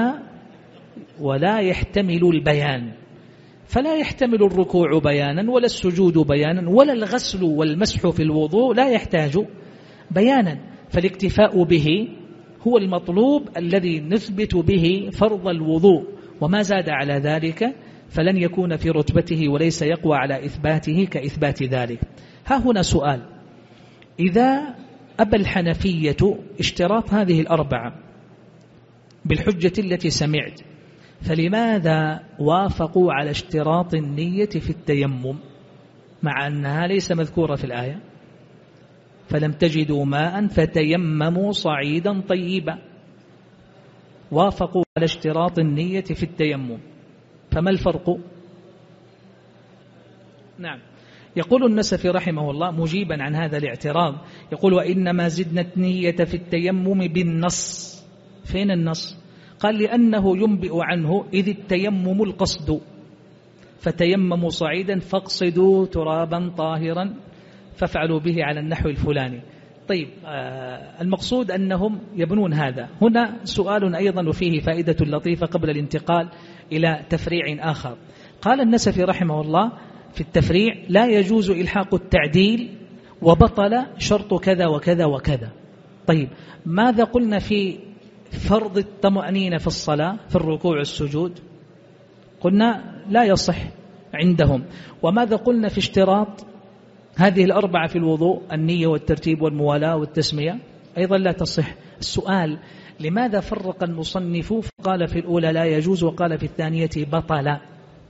S1: ولا يحتمل البيان. فلا يحتمل الركوع بيانا ولا السجود بيانا ولا الغسل والمسح في الوضوء لا يحتاج بيانا، فالاكتفاء به هو المطلوب الذي نثبت به فرض الوضوء، وما زاد على ذلك فلن يكون في رتبته وليس يقوى على إثباته كإثبات ذلك. ها هنا سؤال: إذا أبى الحنفية اشتراط هذه الأربعة بالحجة التي سمعت، فلماذا وافقوا على اشتراط النية في التيمم مع أنها ليس مذكورة في الآية؟ فلم تجدوا ماء فتيمموا صعيدا طيبا، وافقوا على اشتراط النية في التيمم، فما الفرق؟ نعم، يقول النسفي رحمه الله مجيبا عن هذا الاعتراض، يقول: وإنما زدنا النية في التيمم بالنص. فين النص؟ قال: لأنه ينبئ عنه، إذ التيمم القصد، فتيمموا صعيدا فاقصدوا ترابا طاهرا فافعلوا به على النحو الفلاني. طيب، المقصود أنهم يبنون هذا. هنا سؤال أيضا وفيه فائدة لطيفة قبل الانتقال إلى تفريع آخر. قال النسفي رحمه الله في التفريع: لا يجوز إلحاق التعديل وبطل شرط كذا وكذا وكذا. طيب، ماذا قلنا في فرض الطمأنينة في الصلاة في الركوع والسجود؟ قلنا لا يصح عندهم. وماذا قلنا في اشتراط هذه الأربعة في الوضوء: النية والترتيب والموالاة والتسمية؟ أيضا لا تصح. السؤال: لماذا فرق المصنف فقال في الأولى لا يجوز وقال في الثانية بطل؟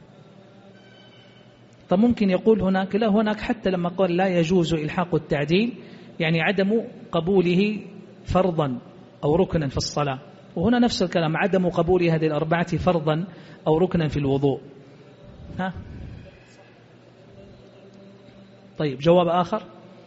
S1: طب ممكن يقول هناك لا، هناك حتى لما قال لا يجوز إلحاق التعديل يعني عدم قبوله فرضا أو ركنا في الصلاة، وهنا نفس الكلام، عدم قبول هذه الأربعة فرضا أو ركنا في الوضوء. ها؟ طيب، جواب آخر: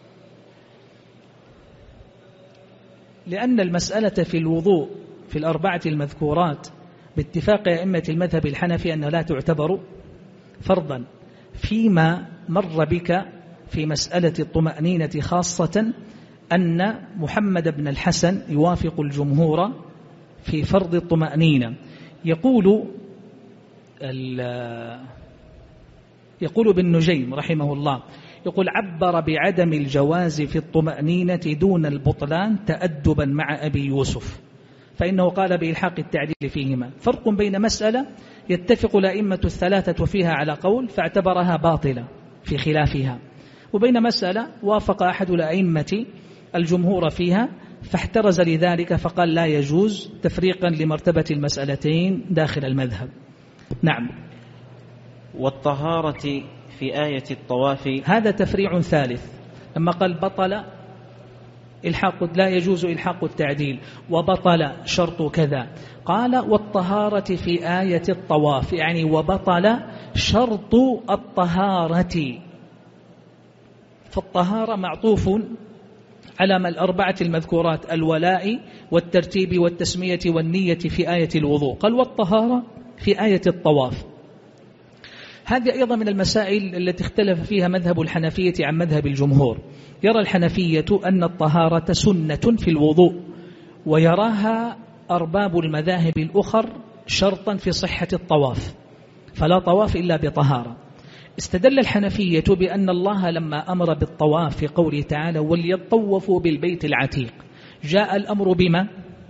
S1: لأن المسألة في الوضوء في الأربعة المذكورات باتفاق أئمة المذهب الحنفي أنها لا تعتبر فرضا، فيما مر بك في مسألة الطمأنينة خاصة أن محمد بن الحسن يوافق الجمهور في فرض الطمأنينة. يقول ابن نجيم رحمه الله: يقول عبر بعدم الجواز في الطمأنينة دون البطلان تأدبا مع أبي يوسف، فإنه قال بإلحاق التعديل فيهما. فرق بين مسألة يتفق الأئمة الثلاثة فيها على قول فاعتبرها باطلة في خلافها، وبين مسألة وافق أحد الأئمة الجمهور فيها فاحترز لذلك فقال لا يجوز، تفريقا لمرتبة المسألتين داخل المذهب. نعم.
S2: والطهارة في آية الطواف،
S1: هذا تفريع ثالث. لما قال بطل لا يجوز إلحاق التعديل وبطل شرط كذا، قال والطهارة في آية الطواف، يعني وبطل شرط الطهارة. فالطهارة معطوف على ما الأربعة المذكورات: الولاء والترتيب والتسمية والنية في آية الوضوء. قال والطهارة في آية الطواف. هذه أيضا من المسائل التي اختلف فيها مذهب الحنفية عن مذهب الجمهور. يرى الحنفية أن الطهارة سنة في الوضوء، ويراها أرباب المذاهب الأخر شرطا في صحة الطواف، فلا طواف إلا بطهارة. استدل الحنفية بأن الله لما أمر بالطواف في قوله تعالى وليطوفوا بالبيت العتيق، جاء الأمر بما؟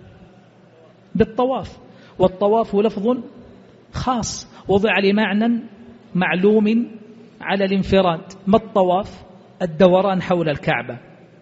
S1: بالطواف، والطواف لفظ خاص وضع لمعنى معلوم على الانفراد. ما الطواف؟ الدوران حول الكعبة.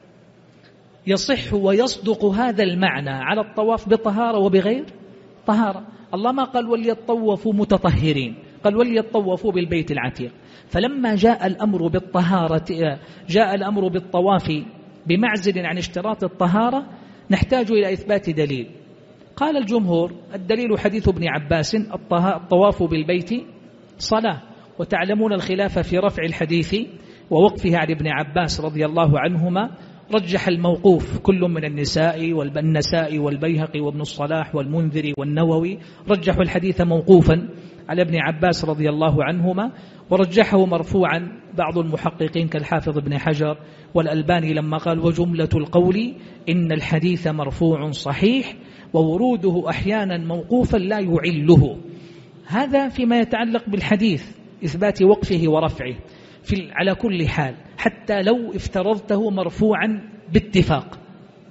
S1: يصح ويصدق هذا المعنى على الطواف بطهارة وبغير طهارة. الله ما قال وليطوفوا متطهرين، قال وليطوفوا بالبيت العتيق. فلما جاء الأمر بالطهارة، جاء الأمر بالطواف بمعزل عن اشتراط الطهارة، نحتاج إلى إثبات دليل. قال الجمهور الدليل حديث ابن عباس الطواف بالبيت صلاة، وتعلمون الخلاف في رفع الحديث ووقفه عن ابن عباس رضي الله عنهما. رجح الموقوف كل من النساء والبيهقي وابن الصلاح والمنذري والنووي، رجحوا الحديث موقوفا على ابن عباس رضي الله عنهما، ورجحه مرفوعا بعض المحققين كالحافظ ابن حجر والألباني لما قال وجملة القول إن الحديث مرفوع صحيح ووروده أحيانا موقوفا لا يعله. هذا فيما يتعلق بالحديث إثبات وقفه ورفعه. على كل حال حتى لو افترضته مرفوعا باتفاق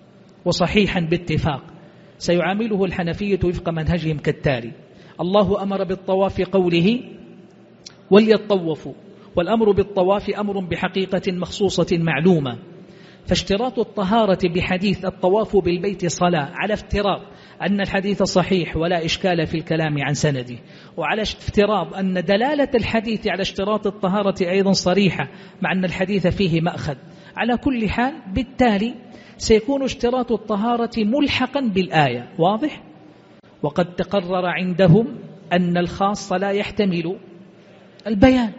S1: وصحيحا باتفاق، سيعامله الحنفية وفق منهجهم كالتالي: الله أمر بالطواف قوله وليطوفوا، والأمر بالطواف أمر بحقيقة مخصوصة معلومة، فاشتراط الطهارة بحديث الطواف بالبيت صلاة على افتراض أن الحديث صحيح ولا إشكال في الكلام عن سنده، وعلى افتراض أن دلالة الحديث على اشتراط الطهارة أيضا صريحة مع أن الحديث فيه مأخذ. على كل حال بالتالي سيكون اشتراط الطهارة ملحقا بالآية، واضح؟ وقد تقرر عندهم أن الخاص لا يحتمل البيان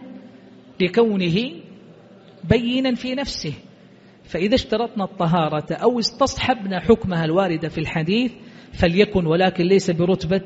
S1: لكونه بينا في نفسه، فإذا اشترطنا الطهارة أو استصحبنا حكمها الواردة في الحديث فليكن، ولكن ليس برتبة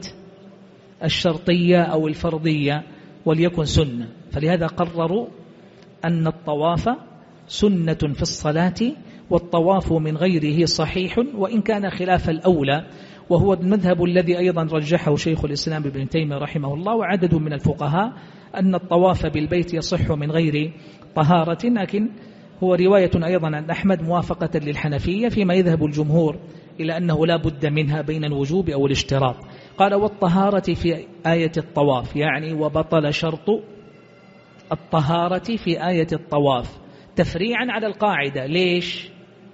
S1: الشرطية أو الفرضية، وليكن سنة. فلهذا قرروا أن الطواف سنة في الصلاة، والطواف من غيره صحيح وإن كان خلاف الأولى، وهو المذهب الذي أيضا رجحه شيخ الإسلام ابن تيمية رحمه الله وعدد من الفقهاء، أن الطواف بالبيت يصح من غير طهارة. لكن هو رواية أيضا عن أحمد موافقة للحنفية، فيما يذهب الجمهور إلى أنه لا بد منها بين الوجوب أو الاشتراط. قال والطهارة في آية الطواف، يعني وبطل شرط الطهارة في آية الطواف، تفريعا على القاعدة. ليش؟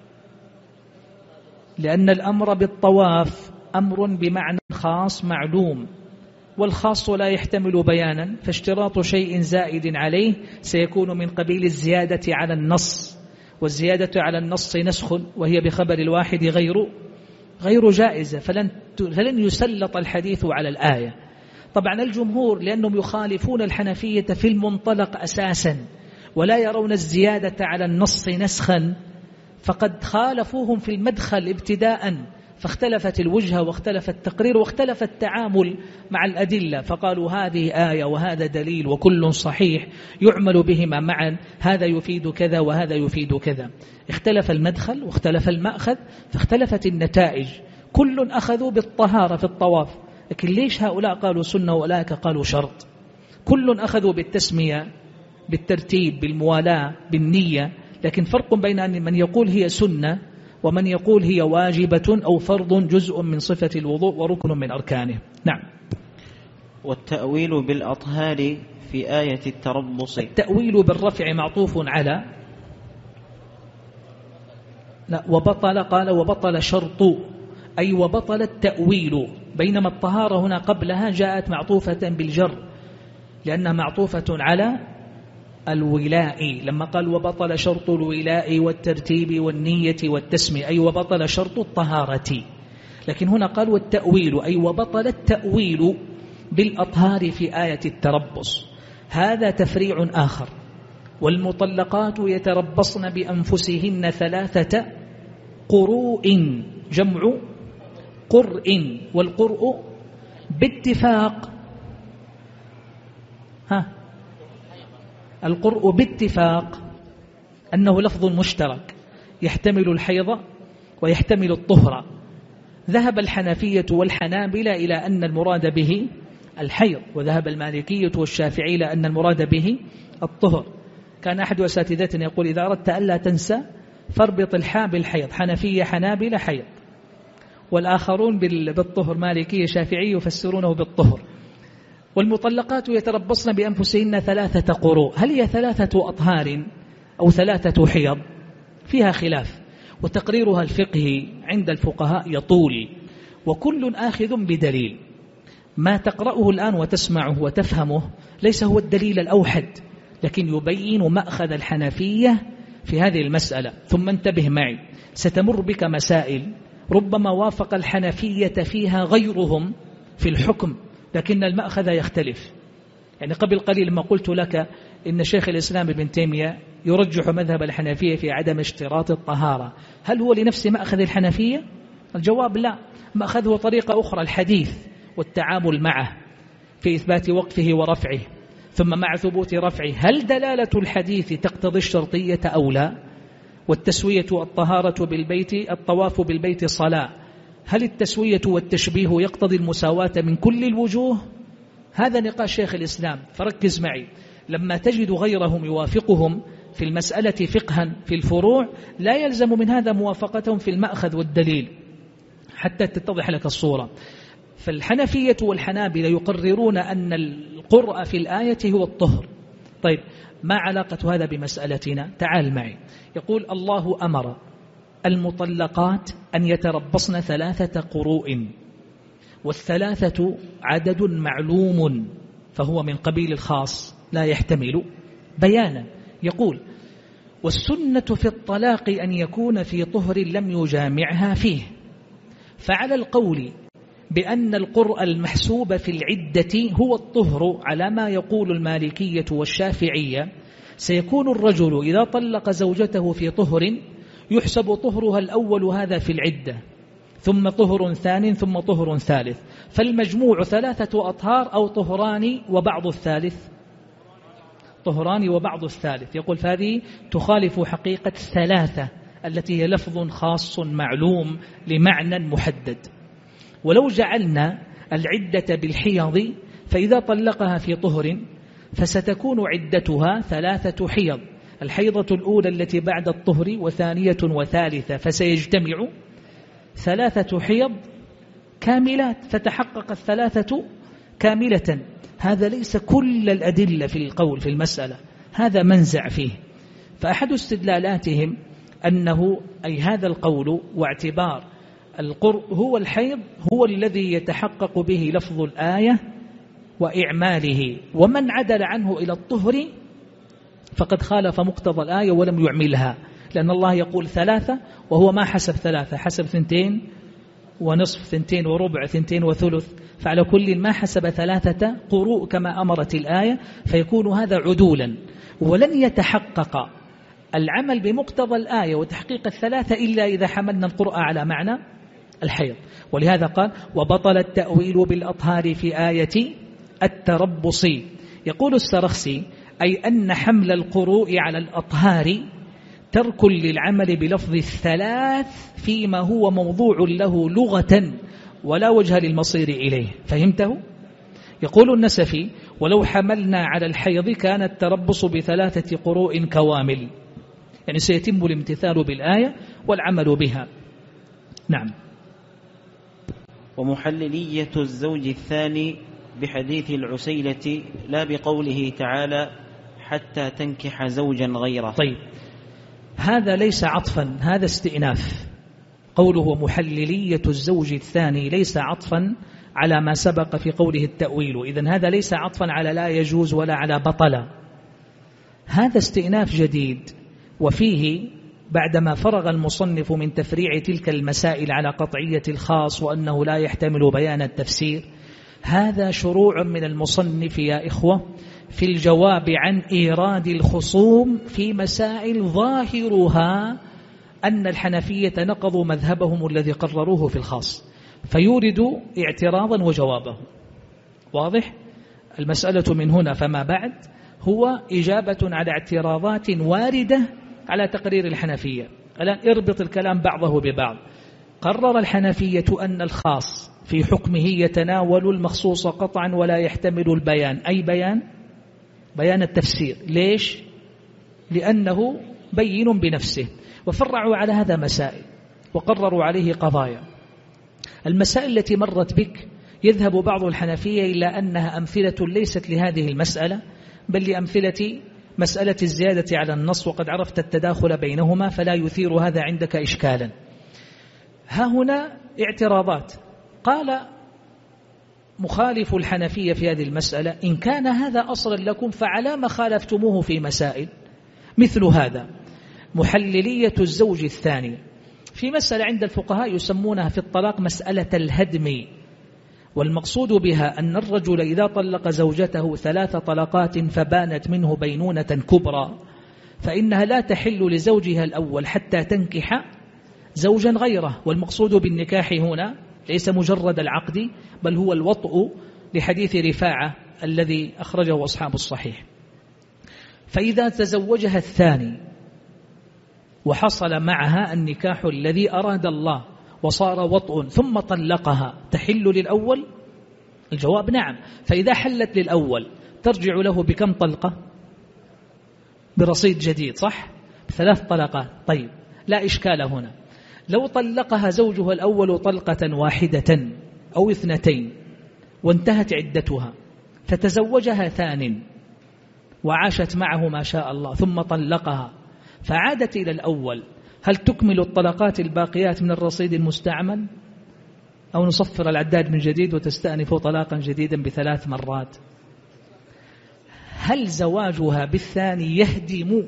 S1: لأن الأمر بالطواف أمر بمعنى خاص معلوم، والخاص لا يحتمل بيانا، فاشتراط شيء زائد عليه سيكون من قبيل الزيادة على النص، والزيادة على النص نسخ، وهي بخبر الواحد غير جائزة، فلن يسلط الحديث على الآية. طبعا الجمهور لأنهم يخالفون الحنفية في المنطلق أساسا ولا يرون الزيادة على النص نسخا، فقد خالفوهم في المدخل ابتداء، فاختلفت الوجهة واختلف التقرير واختلف التعامل مع الأدلة، فقالوا هذه آية وهذا دليل وكل صحيح يعمل بهما معا، هذا يفيد كذا وهذا يفيد كذا. اختلف المدخل واختلف المأخذ فاختلفت النتائج. كل أخذوا بالطهارة في الطواف، لكن ليش هؤلاء قالوا سنة وأولئك قالوا شرط؟ كل أخذوا بالتسمية بالترتيب بالموالاة بالنية، لكن فرق بين من يقول هي سنة ومن يقول هي واجبة أو فرض جزء من صفة الوضوء وركن من أركانه. نعم.
S2: والتأويل بالأطهار في آية التربص.
S1: التأويل بالرفع معطوف على لا وبطل، قال وبطل شرط أي وبطل التأويل، بينما الطهارة هنا قبلها جاءت معطوفة بالجر لأنها معطوفة على الولاء، لما قال وبطل شرط الولاء والترتيب والنية والتسمية أي وبطل شرط الطهارة. لكن هنا قال والتأويل أي وبطل التأويل بالأطهار في آية التربص. هذا تفريع آخر. والمطلقات يتربصن بأنفسهن 3 قروء، جمع قرء، والقرء باتفاق القرء باتفاق أنه لفظ مشترك يحتمل الحيض ويحتمل الطهر. ذهب الحنفية والحنابلة إلى أن المراد به الحيض، وذهب المالكية والشافعي إلى أن المراد به الطهر. كان أحد أساتذتنا يقول إذا أردت ألا تنسى فاربط الحاء بالحيض، حنفية حنابلة حيض، والآخرون بالطهر، مالكية شافعي يفسرونه بالطهر. والمطلقات يتربصن بأنفسهن 3 قروء، هل هي 3 أطهار أو 3 حيض؟ فيها خلاف، وتقريرها الفقهي عند الفقهاء يطول، وكل آخذ بدليل. ما تقرأه الآن وتسمعه وتفهمه ليس هو الدليل الأوحد، لكن يبين مأخذ الحنفية في هذه المسألة. ثم انتبه معي، ستمر بك مسائل ربما وافق الحنفية فيها غيرهم في الحكم، لكن المأخذ يختلف. يعني قبل قليل لما قلت لك إن شيخ الإسلام ابن تيمية يرجح مذهب الحنفية في عدم اشتراط الطهارة، هل هو لنفس مأخذ الحنفية؟ الجواب لا، مأخذه طريقة أخرى، الحديث والتعامل معه في إثبات وقفه ورفعه، ثم مع ثبوت رفعه هل دلالة الحديث تقتضي الشرطية أو لا؟ والتسوية الطهارة بالبيت، الطواف بالبيت صلاة، هل التسوية والتشبيه يقتضي المساواة من كل الوجوه؟ هذا نقاش شيخ الإسلام، فركز معي. لما تجد غيرهم يوافقهم في المسألة فقها في الفروع لا يلزم من هذا موافقتهم في المأخذ والدليل حتى تتضح لك الصورة. فالحنفية والحنابلة يقررون أن القرء في الآية هو الطهر. طيب ما علاقة هذا بمسألتنا؟ تعال معي. يقول الله أمر المطلقات أن يتربصن 3 قروء، وال3 عدد معلوم فهو من قبيل الخاص لا يحتمل بيانا. يقول والسنة في الطلاق أن يكون في طهر لم يجامعها فيه، فعلى القول بأن القرء المحسوب في العدة هو الطهر على ما يقول المالكية والشافعية، سيكون الرجل إذا طلق زوجته في طهر يحسب طهرها الأول هذا في العدة، ثم طهر ثاني، ثم طهر ثالث، فالمجموع 3 أطهار أو طهران وبعض الثالث، طهران وبعض الثالث. يقول فهذه تخالف حقيقة 3 التي هي لفظ خاص معلوم لمعنى محدد. ولو جعلنا العدة بالحيض فإذا طلقها في طهر فستكون عدتها 3 حيض، الحيضة الأولى التي بعد الطهر وثانية وثالثة، فسيجتمع 3 حيض كاملات، فتحقق 3 كاملة. هذا ليس كل الأدلة في القول في المسألة، هذا منزع فيه. فأحد استدلالاتهم أنه أي هذا القول واعتبار القرء هو الحيض هو الذي يتحقق به لفظ الآية وإعماله، ومن عدل عنه إلى الطهر فقد خالف مقتضى الآية ولم يعملها، لأن الله يقول 3 وهو ما حسب 3، حسب 2 ونصف، 2 وربع، 2 وثلث، فعلى كل ما حسب 3 قروء كما أمرت الآية، فيكون هذا عدولا. ولن يتحقق العمل بمقتضى الآية وتحقيق 3 إلا إذا حملنا القرء على معنى الحيض. ولهذا قال وبطل التأويل بالأطهار في آية التربص. يقول السرخسي أي أن حمل القروء على الأطهار ترك للعمل بلفظ 3 فيما هو موضوع له لغة ولا وجه للمصير إليه. فهمته؟ يقول النسفي ولو حملنا على الحيض كان التربص ب3 قروء كوامل، يعني سيتم الامتثال بالآية والعمل بها. نعم.
S2: ومحللية الزوج الثاني بحديث العسيلة لا بقوله تعالى حتى تنكح زوجا غيره.
S1: طيب، هذا ليس عطفا، هذا استئناف. قوله محللية الزوج الثاني ليس عطفا على ما سبق في قوله التأويل، إذن هذا ليس عطفا على لا يجوز ولا على بطل، هذا استئناف جديد. وفيه بعدما فرغ المصنف من تفريع تلك المسائل على قطعية الخاص وأنه لا يحتمل بيان التفسير، هذا شروع من المصنف يا إخوة في الجواب عن إيراد الخصوم في مسائل ظاهرها أن الحنفية نقضوا مذهبهم الذي قرروه في الخاص، فيورد اعتراضا وجوابه. واضح؟ المسألة من هنا فما بعد هو إجابة على اعتراضات واردة على تقرير الحنفية. الآن اربط الكلام بعضه ببعض. قرر الحنفية أن الخاص في حكمه يتناول المخصوص قطعا ولا يحتمل البيان، أي بيان التفسير. ليش؟ لأنه بين بنفسه، وفرعوا على هذا مسائل وقرروا عليه قضايا. المسائل التي مرت بك يذهب بعض الحنفية إلى أنها أمثلة ليست لهذه المسألة، بل لأمثلة مسألة الزيادة على النص، وقد عرفت التداخل بينهما فلا يثير هذا عندك إشكالا. ها هنا اعتراضات. قال مخالف الحنفية في هذه المسألة إن كان هذا أصلا لكم فعلى ما خالفتموه في مسائل مثل هذا. محللية الزوج الثاني في مسألة عند الفقهاء يسمونها في الطلاق مسألة الهدم، والمقصود بها أن الرجل إذا طلق زوجته 3 طلقات فبانت منه بينونة كبرى فإنها لا تحل لزوجها الأول حتى تنكح زوجا غيره. والمقصود بالنكاح هنا ليس مجرد العقد بل هو الوطء، لحديث رفاعة الذي أخرجه أصحاب الصحيح. فإذا تزوجها الثاني وحصل معها النكاح الذي أراد الله وصار وطء ثم طلقها تحل للأول؟ الجواب نعم. فإذا حلت للأول ترجع له بكم طلقة؟ برصيد جديد، صح؟ 3 طلقات. طيب، لا إشكال هنا. لو طلقها زوجها الأول طلقة واحدة أو 2 وانتهت عدتها فتزوجها ثان وعاشت معه ما شاء الله ثم طلقها فعادت إلى الأول، هل تكمل الطلقات الباقيات من الرصيد المستعمل أو نصفر العداد من جديد وتستأنف طلاقا جديدا ب3 مرات؟ هل زواجها بالثاني يهدم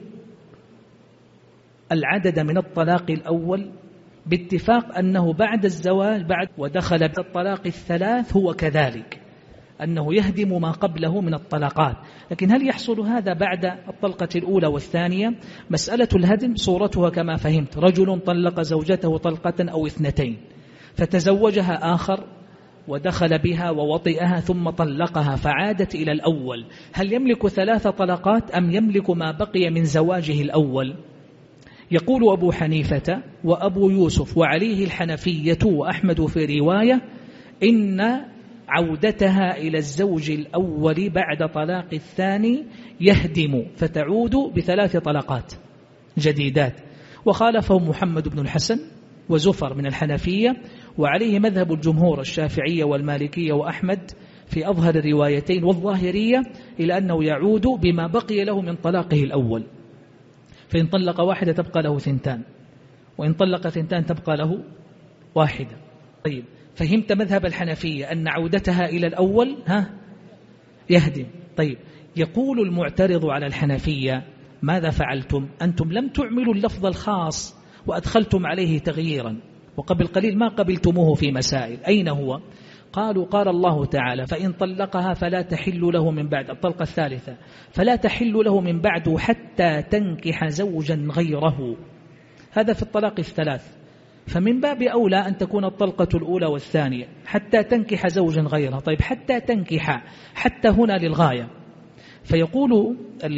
S1: العدد من الطلاق الأول؟ باتفاق أنه بعد الزواج ودخل بالطلاق ال3 هو كذلك، أنه يهدم ما قبله من الطلاقات. لكن هل يحصل هذا بعد الطلقة الأولى والثانية؟ مسألة الهدم صورتها كما فهمت، رجل طلق زوجته طلقة أو 2 فتزوجها آخر ودخل بها ووطئها ثم طلقها فعادت إلى الأول، هل يملك 3 طلقات أم يملك ما بقي من زواجه الأول؟ يقول أبو حنيفة وأبو يوسف وعليه الحنفية وأحمد في رواية إن عودتها إلى الزوج الأول بعد طلاق الثاني يهدم فتعود ب3 طلقات جديدات. وخالفه محمد بن الحسن وزفر من الحنفية، وعليه مذهب الجمهور الشافعية والمالكية وأحمد في أظهر الروايتين والظاهرية، إلى أنه يعود بما بقي له من طلاقه الأول. فإن طلق 1 تبقى له 2، وإن طلق 2 تبقى له 1. طيب، فهمت مذهب الحنفية أن عودتها إلى الأول يهدم. طيب، يقول المعترض على الحنفية ماذا فعلتم؟ أنتم لم تعملوا اللفظ الخاص وأدخلتم عليه تغييرا، وقبل قليل ما قبلتموه في مسائل. أين هو؟ قالوا قال الله تعالى فإن طلقها فلا تحل له من بعد، الطلقة الثالثة فلا تحل له من بعد حتى تنكح زوجا غيره. هذا في الطلاق ال3، فمن باب أولى أن تكون الطلقة الأولى والثانية حتى تنكح زوجا غيره. طيب، حتى تنكح، حتى هنا للغاية. فيقول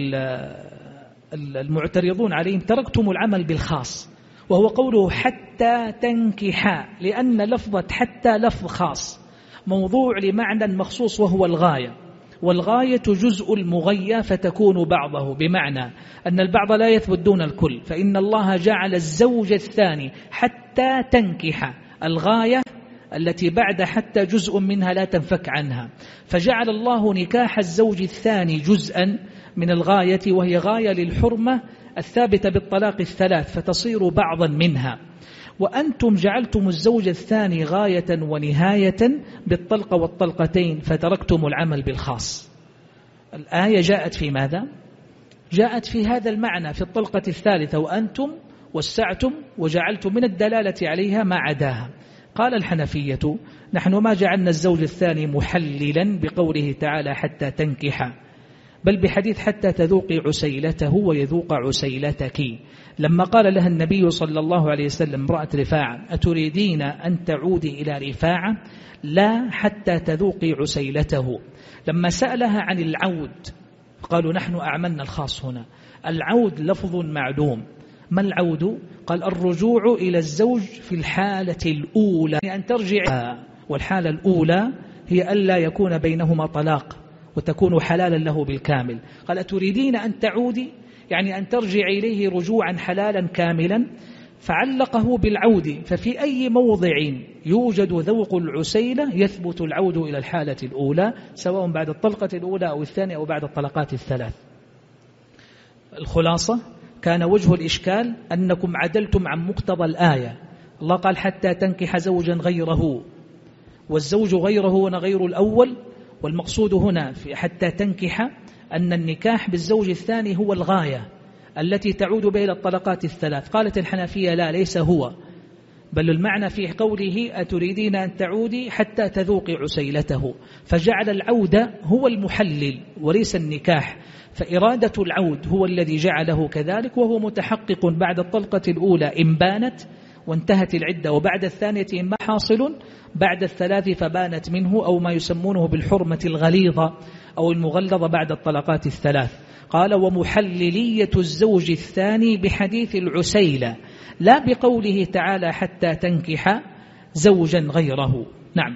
S1: المعترضون عليهم تركتم العمل بالخاص، وهو قوله حتى تنكح، لأن لفظة حتى لفظ خاص موضوع لمعنى مخصوص وهو الغاية، والغاية جزء المغيى فتكون بعضه، بمعنى أن البعض لا يثبت دون الكل، فإن الله جعل الزوج الثاني حتى تنكح، الغاية التي بعد حتى جزء منها لا تنفك عنها، فجعل الله نكاح الزوج الثاني جزءا من الغاية، وهي غاية للحرمة الثابتة بالطلاق الثلاث، فتصير بعضا منها. وأنتم جعلتم الزوج الثاني غاية ونهاية بالطلقة والطلقتين، فتركتم العمل بالخاص. الآية جاءت في ماذا؟ جاءت في هذا المعنى، في الطلقة الثالثة، وأنتم وسعتم وجعلتم من الدلالة عليها ما عداها. قال الحنفية: نحن ما جعلنا الزوج الثاني محللا بقوله تعالى حتى تنكح، بل بحديث حتى تذوقي عسيلته ويذوق عسيلتك، لما قال لها النبي صلى الله عليه وسلم امرأة رفاعة: أتريدين أن تعودي إلى رفاعة؟ لا، حتى تذوقي عسيلته. لما سألها عن العود قالوا: نحن أعملنا الخاص هنا، العود لفظ معلوم. ما العود؟ قال: الرجوع إلى الزوج في الحالة الأولى، يعني أن ترجع، والحالة الأولى هي ألا يكون بينهما طلاق وتكون حلالا له بالكامل. قال: أتريدين أن تعودي؟ يعني أن ترجع إليه رجوعا حلالا كاملا، فعلقه بالعود، ففي أي موضع يوجد ذوق العسيلة يثبت العود إلى الحالة الأولى، سواء بعد الطلقة الأولى أو الثانية أو بعد الطلقات الثلاث. الخلاصة: كان وجه الإشكال أنكم عدلتم عن مقتضى الآية. الله قال: حتى تنكح زوجا غيره، والزوج غيره هنا غير الأول، والمقصود هنا في حتى تنكح أن النكاح بالزوج الثاني هو الغاية التي تعود بها إلى الطلقات الثلاث. قالت الحنفية: لا، ليس هو، بل المعنى في قوله أتريدين أن تعودي حتى تذوقي عسيلته، فجعل العود هو المحلل وليس النكاح، فإرادة العود هو الذي جعله كذلك، وهو متحقق بعد الطلقة الأولى إن بانت وانتهت العدة، وبعد الثانية إما حاصل بعد الثلاث فبانت منه، أو ما يسمونه بالحرمة الغليظة أو المغلظة بعد الطلقات الثلاث. قال: ومحللية الزوج الثاني بحديث العسيلة، لا بقوله تعالى حتى تنكح زوجا غيره. نعم.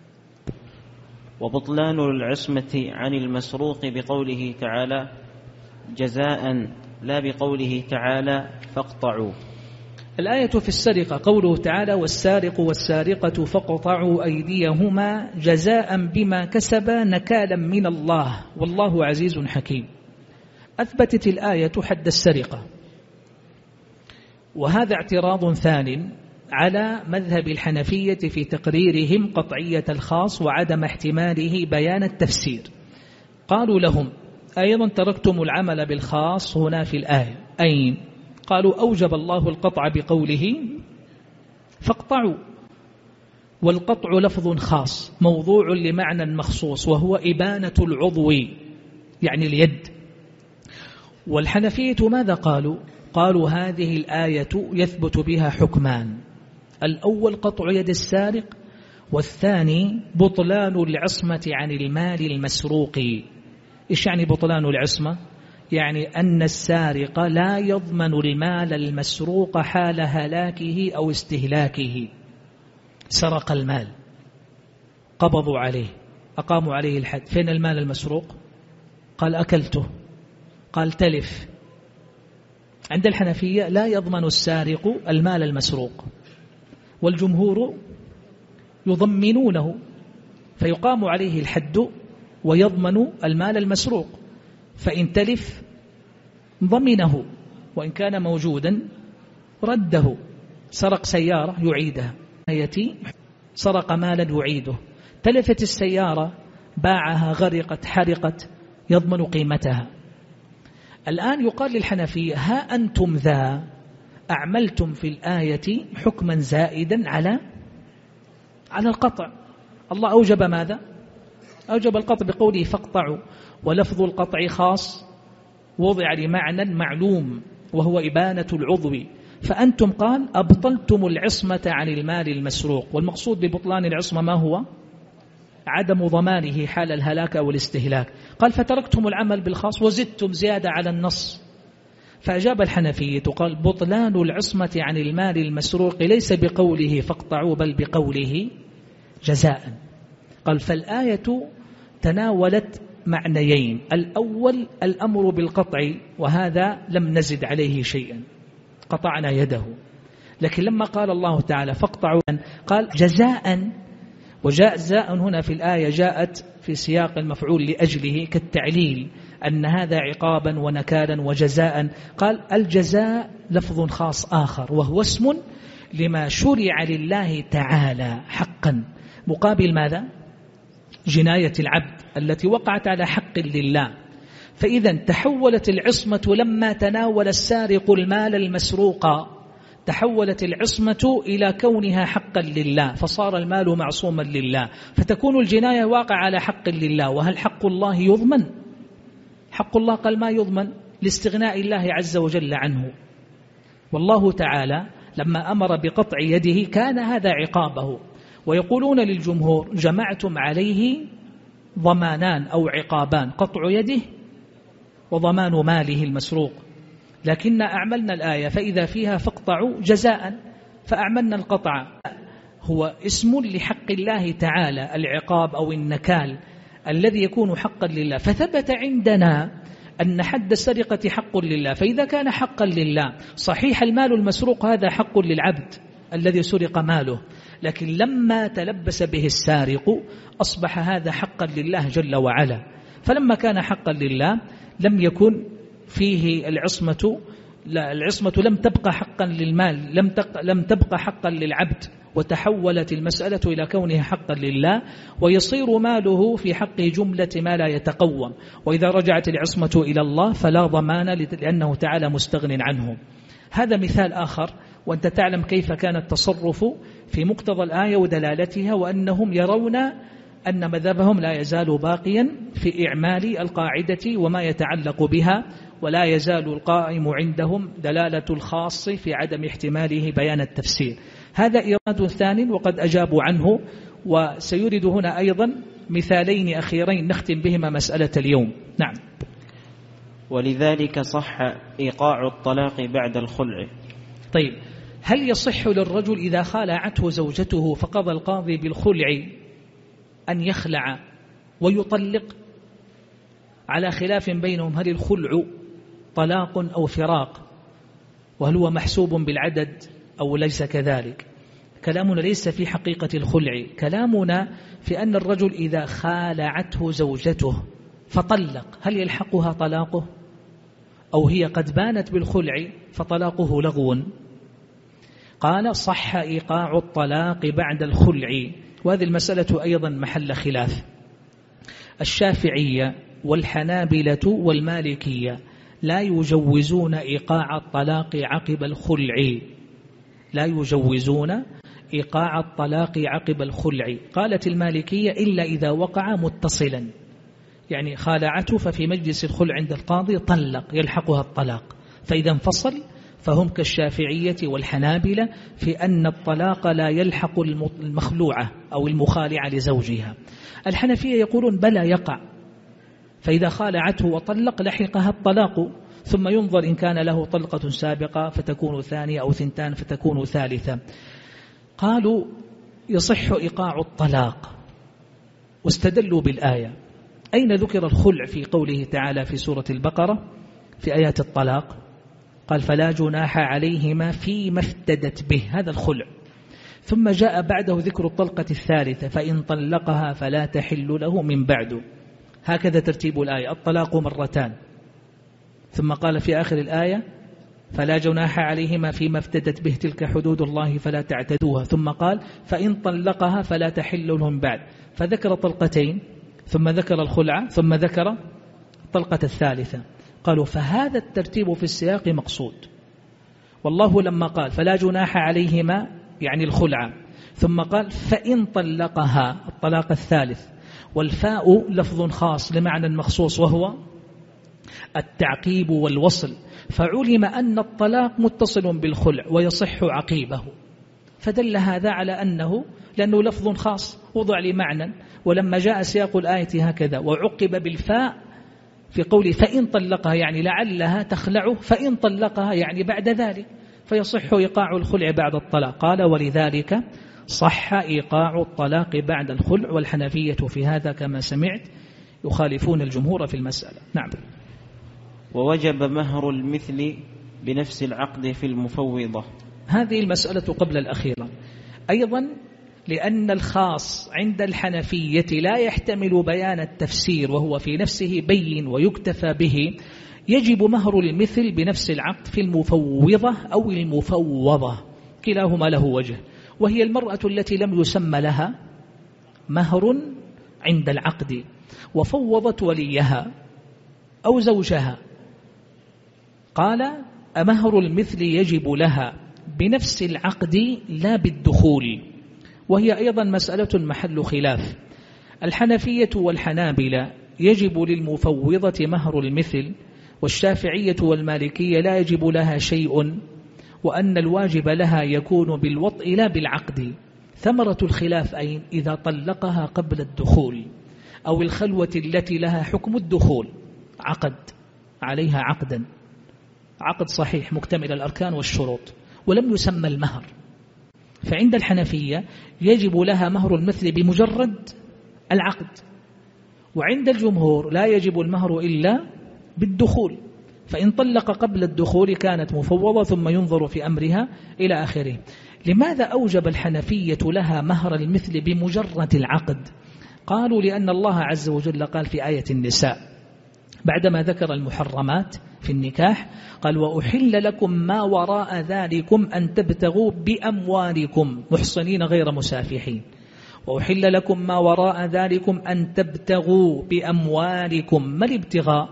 S2: وبطلان العصمة عن المسروق بقوله تعالى جزاء، لا بقوله تعالى فاقطعوا.
S1: الآية في السرقة قوله تعالى: والسارق والسارقة فاقطعوا أيديهما جزاء بما كسبا نكالا من الله والله عزيز حكيم. أثبتت الآية حد السرقة، وهذا اعتراض ثان على مذهب الحنفية في تقريرهم قطعية الخاص وعدم احتماله بيان التفسير. قالوا لهم: أيضا تركتم العمل بالخاص هنا في الآية، أين؟ قالوا: أوجب الله القطع بقوله فاقطعوا، والقطع لفظ خاص موضوع لمعنى مخصوص، وهو إبانة العضو يعني اليد. والحنفية ماذا قالوا؟ قالوا: هذه الآية يثبت بها حكمان: الأول قطع يد السارق، والثاني بطلان العصمة عن المال المسروق. إيش يعني بطلان العصمة؟ يعني أن السارق لا يضمن المال المسروق حال هلاكه أو استهلاكه. سرق المال، قبضوا عليه، أقاموا عليه الحد، فين المال المسروق؟ قال: أكلته. قال: تلف. عند الحنفية لا يضمن السارق المال المسروق، والجمهور يضمنونه، فيقام عليه الحد ويضمن المال المسروق، فإن تلف ضمنه، وإن كان موجودا رده. سرق سيارة يعيدها، سرق مالا يعيده، تلفت السيارة باعها غرقت حرقت يضمن قيمتها. الآن يقال للحنفية: ها أنتم ذا أعملتم في الآية حكما زائدا على القطع. الله أوجب ماذا؟ أوجب القطع بقوله فاقطعوا، ولفظ القطع خاص وضع لمعنى معلوم وهو إبانة العضو، فأنتم قال أبطلتم العصمة عن المال المسروق، والمقصود ببطلان العصمة ما هو؟ عدم ضمانه حال الهلاك أو الاستهلاك. قال: فتركتم العمل بالخاص وزدتم زيادة على النص. فأجاب الحنفية قال: بطلان العصمة عن المال المسروق ليس بقوله فاقطعوا، بل بقوله جزاء. قال: فالآية تناولت معنيين. الأول الأمر بالقطع، وهذا لم نزد عليه شيئا، قطعنا يده. لكن لما قال الله تعالى فاقطعوا قال جزاء، وجزاء هنا في الآية جاءت في سياق المفعول لأجله كالتعليل أن هذا عقابا ونكالا وجزاء. قال الجزاء لفظ خاص آخر، وهو اسم لما شرع لله تعالى حقا، مقابل ماذا؟ جناية العبد التي وقعت على حق لله. فإذا تحولت العصمة لما تناول السارق المال المسروق، تحولت العصمة إلى كونها حقا لله، فصار المال معصوما لله، فتكون الجناية واقع على حق لله. وهل حق الله يضمن؟ حق الله قال ما يضمن لاستغناء الله عز وجل عنه. والله تعالى لما أمر بقطع يده كان هذا عقابه. ويقولون للجمهور جمعتم عليه ضمانان أو عقابان، قطع يده وضمان ماله المسروق، لكن أعملنا الآية فإذا فيها فاقطعوا جزاء، فأعملنا القطع هو اسم لحق الله تعالى، العقاب أو النكال الذي يكون حقا لله. فثبت عندنا أن حد السرقة حق لله، فإذا كان حقا لله صحيح المال المسروق هذا حق للعبد الذي سرق ماله، لكن لما تلبس به السارق أصبح هذا حقا لله جل وعلا. فلما كان حقا لله لم يكن فيه العصمة لم تبقى حقا للمال، لم تبقى حقا للعبد، وتحولت المسألة إلى كونها حقا لله، ويصير ماله في حقه جملة ما لا يتقوم. وإذا رجعت العصمة إلى الله فلا ضمان لأنه تعالى مستغن عنه. هذا مثال آخر، وأنت تعلم كيف كان التصرف في مقتضى الآية ودلالتها، وأنهم يرون أن مذهبهم لا يزال باقيا في إعمال القاعدة وما يتعلق بها، ولا يزال القائم عندهم دلالة الخاص في عدم احتماله بيان التفسير. هذا إيراد ثاني وقد أجابوا عنه، وسيرد هنا أيضا مثالين أخيرين نختم بهما مسألة اليوم. نعم.
S2: ولذلك صح إيقاع الطلاق بعد الخلع.
S1: طيب، هل يصح للرجل إذا خالعته زوجته فقضى القاضي بالخلع أن يخلع ويطلق؟ على خلاف بينهم هل الخلع طلاق أو فراق، وهل هو محسوب بالعدد أو ليس كذلك. كلامنا ليس في حقيقة الخلع، كلامنا في أن الرجل إذا خالعته زوجته فطلق هل يلحقها طلاقه، أو هي قد بانت بالخلع فطلاقه لغو. قال صح إيقاع الطلاق بعد الخلع، وهذه المسألة أيضا محل خلاف. الشافعية والحنابلة والمالكية لا يجوزون إيقاع الطلاق عقب الخلع، لا يجوزون إيقاع الطلاق عقب الخلع. قالت المالكية إلا إذا وقع متصلا، يعني خالعته ففي مجلس الخلع عند القاضي طلق يلحقها الطلاق، فإذا انفصل فهم كالشافعية والحنابلة في أن الطلاق لا يلحق المخلوعة أو المخالعة لزوجها. الحنفية يقولون بلا يقع، فإذا خالعته وطلق لحقها الطلاق، ثم ينظر إن كان له طلقة سابقة فتكون ثانية أو ثنتان فتكون ثالثة. قالوا يصح إيقاع الطلاق، واستدلوا بالآية. أين ذكر الخلع في قوله تعالى في سورة البقرة في آيات الطلاق؟ قال فلا جناح عليهما فيما افتدت به، هذا الخلع. ثم جاء بعده ذكر الطلقة الثالثة فإن طلقها فلا تحل له من بعد. هكذا ترتيب الآية، الطلاق مرتان، ثم قال في آخر الآية فلا جناح عليهما فيما افتدت به تلك حدود الله فلا تعتدوها، ثم قال فإن طلقها فلا تحل له من بعد، فذكر طلقتين ثم ذكر الخلع ثم ذكر الطلقة الثالثة. قالوا فهذا الترتيب في السياق مقصود، والله لما قال فلا جناح عليهما يعني الخلع، ثم قال فإن طلقها الطلاق الثالث، والفاء لفظ خاص لمعنى مخصوص وهو التعقيب والوصل، فعلم أن الطلاق متصل بالخلع ويصح عقيبه، فدل هذا على أنه لأنه لفظ خاص وضع لمعنى. ولما جاء سياق الآية هكذا وعقب بالفاء في قوله فإن طلقها يعني لعلها تخلعه، فإن طلقها يعني بعد ذلك، فيصح إيقاع الخلع بعد الطلاق. قال ولذلك صح إيقاع الطلاق بعد الخلع، والحنفية في هذا كما سمعت يخالفون الجمهور في المسألة. نعم.
S2: ووجب مهر المثل بنفس العقد في المفوضة.
S1: هذه المسألة قبل الأخيرة أيضا، لأن الخاص عند الحنفية لا يحتمل بيان التفسير وهو في نفسه بين ويكتفى به، يجب مهر المثل بنفس العقد في المفوضة أو المفوضة، كلاهما له وجه، وهي المرأة التي لم يسمى لها مهر عند العقد وفوضت وليها أو زوجها، قال أمهر المثل يجب لها بنفس العقد لا بالدخول، وهي أيضا مسألة محل خلاف. الحنفية والحنابلة يجب للمفوضة مهر المثل، والشافعية والمالكية لا يجب لها شيء، وأن الواجب لها يكون بالوطء لا بالعقد. ثمرة الخلاف أين؟ إذا طلقها قبل الدخول أو الخلوة التي لها حكم الدخول، عقد عليها عقدا، عقد صحيح مكتمل الأركان والشروط، ولم يسمى المهر، فعند الحنفية يجب لها مهر المثل بمجرد العقد، وعند الجمهور لا يجب المهر إلا بالدخول، فإن طلق قبل الدخول كانت مفوضة ثم ينظر في أمرها إلى آخره. لماذا أوجب الحنفية لها مهر المثل بمجرد العقد؟ قالوا لأن الله عز وجل قال في آية النساء بعدما ذكر المحرمات في النكاح قال وأحل لكم ما وراء ذلكم أن تبتغوا بأموالكم محصنين غير مسافحين، وأحل لكم ما وراء ذلكم أن تبتغوا بأموالكم. ما الابتغاء؟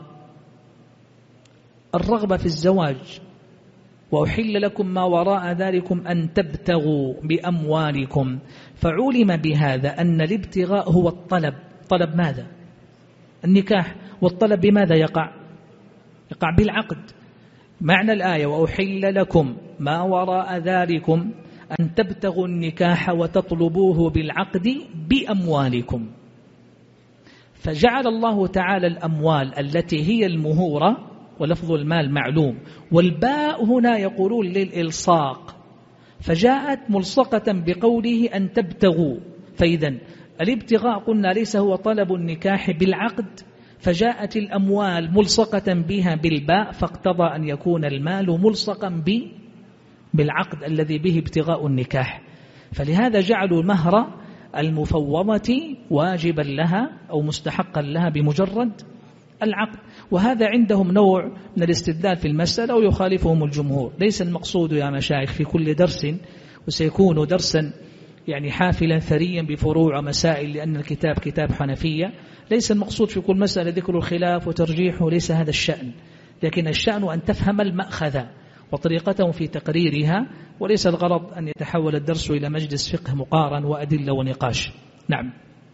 S1: الرغبة في الزواج. وأحل لكم ما وراء ذلكم أن تبتغوا بأموالكم، فعلم بهذا أن الابتغاء هو الطلب. طلب ماذا؟ النكاح. والطلب بماذا يقع؟ يقع بالعقد. معنى الآية وأحل لكم ما وراء ذلكم أن تبتغوا النكاح وتطلبوه بالعقد بأموالكم، فجعل الله تعالى الأموال التي هي المهورة، ولفظ المال معلوم، والباء هنا يقولون للإلصاق، فجاءت ملصقة بقوله أن تبتغوا. فإذا الابتغاء قلنا ليس هو طلب النكاح بالعقد، فجاءت الأموال ملصقة بها بالباء، فاقتضى أن يكون المال ملصقا بالعقد الذي به ابتغاء النكاح، فلهذا جعلوا مهر المفوضة واجبا لها أو مستحقا لها بمجرد العقد. وهذا عندهم نوع من الاستدلال في المسألة ويخالفهم الجمهور. ليس المقصود يا مشايخ في كل درس، وسيكون درسا يعني حافلا ثريا بفروع ومسائل، لأن الكتاب كتاب حنفية، ليس المقصود في كل مسألة ذكر الخلاف وترجيحه، ليس هذا الشأن، لكن الشأن أن تفهم المأخذ وطريقته في تقريرها، وليس الغرض أن يتحول الدرس إلى مجلس فقه مقارن وأدلة ونقاش. نعم.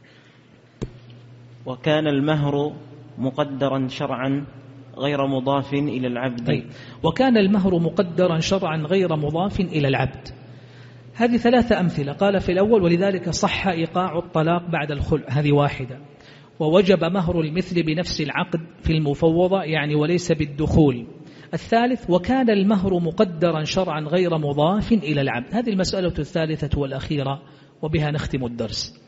S2: وكان المهر مقدرا شرعا غير مضاف إلى العبد.
S1: طيب. وكان المهر مقدرا شرعا غير مضاف إلى العبد. هذه 3 أمثلة. قال في الأول ولذلك صح إيقاع الطلاق بعد الخلع، هذه واحدة. ووجب مهر المثل بنفس العقد في المفوضة، يعني وليس بالدخول. الثالث وكان المهر مقدرا شرعا غير مضاف إلى العبد. هذه المسألة الثالثة والأخيرة وبها نختم الدرس.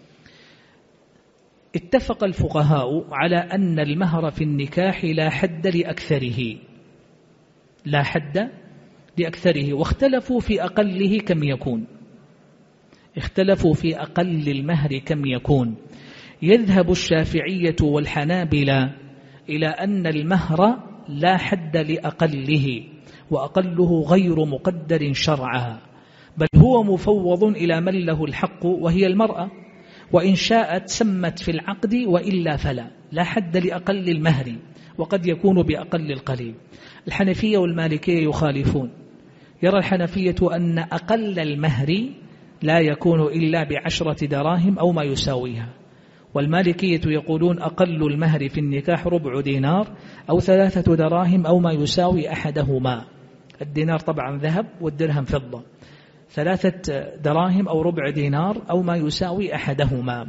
S1: اتفق الفقهاء على أن المهر في النكاح لا حد لأكثره، لا حد لأكثره، واختلفوا في أقله كم يكون. اختلفوا في أقل المهر كم يكون. يذهب الشافعية والحنابلة إلى أن المهر لا حد لأقله، وأقله غير مقدر شرعا، بل هو مفوض إلى من له الحق وهي المرأة، وإن شاءت سمت في العقد وإلا فلا. لا حد لأقل المهر، وقد يكون بأقل القليل. الحنفية والمالكية يخالفون. يرى الحنفية أن أقل المهر لا يكون إلا ب10 دراهم أو ما يساويها، والمالكية يقولون أقل المهر في النكاح 4 دينار أو 3 دراهم أو ما يساوي أحدهما. الدينار طبعا ذهب والدرهم فضة، 3 دراهم أو 4 دينار أو ما يساوي أحدهما.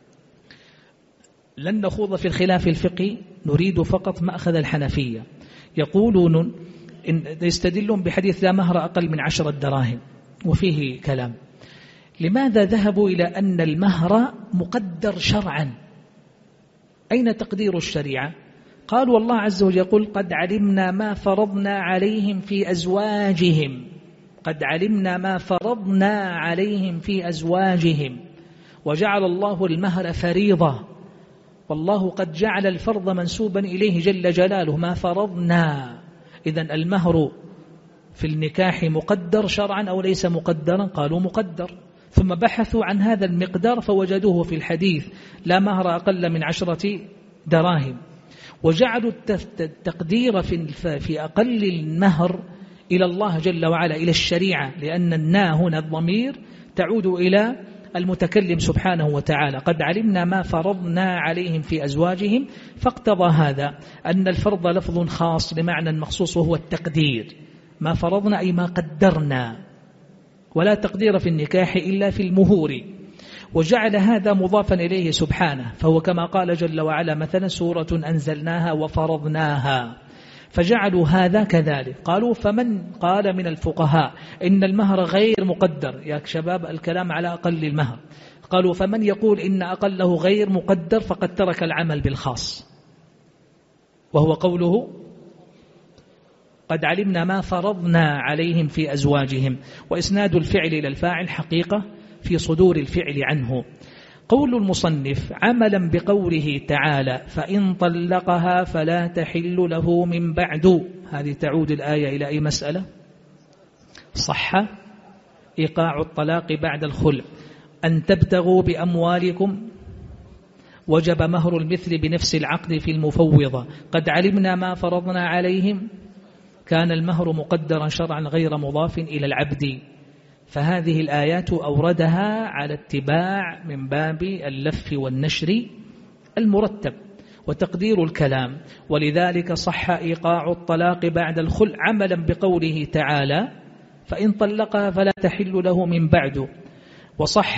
S1: لن نخوض في الخلاف الفقهي، نريد فقط مأخذ الحنفية. يقولون إن يستدلون بحديث لا مهر أقل من 10 دراهم، وفيه كلام. لماذا ذهبوا إلى أن المهر مقدر شرعا؟ أين تقدير الشريعة؟ قال والله عز وجل يقول قد علمنا ما فرضنا عليهم في أزواجهم، قد علمنا ما فرضنا عليهم في أزواجهم، وجعل الله المهر فريضة، والله قد جعل الفرض منسوبا إليه جل جلاله، ما فرضنا. إذن المهر في النكاح مقدر شرعا أو ليس مقدرا؟ قالوا مقدر، ثم بحثوا عن هذا المقدار فوجدوه في الحديث لا مهر أقل من 10 دراهم، وجعلوا التقدير في أقل المهر إلى الله جل وعلا، إلى الشريعة، لأن النا هنا الضمير تعود إلى المتكلم سبحانه وتعالى. قد علمنا ما فرضنا عليهم في أزواجهم، فاقتضى هذا أن الفرض لفظ خاص لمعنى مخصوص وهو التقدير، ما فرضنا أي ما قدرنا، ولا تقدير في النكاح إلا في المهور، وجعل هذا مضافا إليه سبحانه، فهو كما قال جل وعلا مثلا سورة أنزلناها وفرضناها، فجعلوا هذا كذلك. قالوا فمن قال من الفقهاء إن المهر غير مقدر، يا شباب الكلام على أقل المهر، قالوا فمن يقول إن أقله غير مقدر فقد ترك العمل بالخاص، وهو قوله قد علمنا ما فرضنا عليهم في أزواجهم، وإسناد الفعل إلى الفاعل حقيقة في صدور الفعل عنه. قول المصنف عملا بقوله تعالى فإن طلقها فلا تحل له من بعد، هذه تعود الآية إلى أي مسألة؟ صح إيقاع الطلاق بعد الخلع. أن تبتغوا بأموالكم، وجب مهر المثل بنفس العقد في المفوضة. قد علمنا ما فرضنا عليهم، كان المهر مقدرا شرعا غير مضاف إلى العبد. فهذه الآيات أوردها على اتباع من باب اللف والنشر المرتب وتقدير الكلام، ولذلك صح إيقاع الطلاق بعد الخلع عملا بقوله تعالى فإن طلقها فلا تحل له من بعد، وصح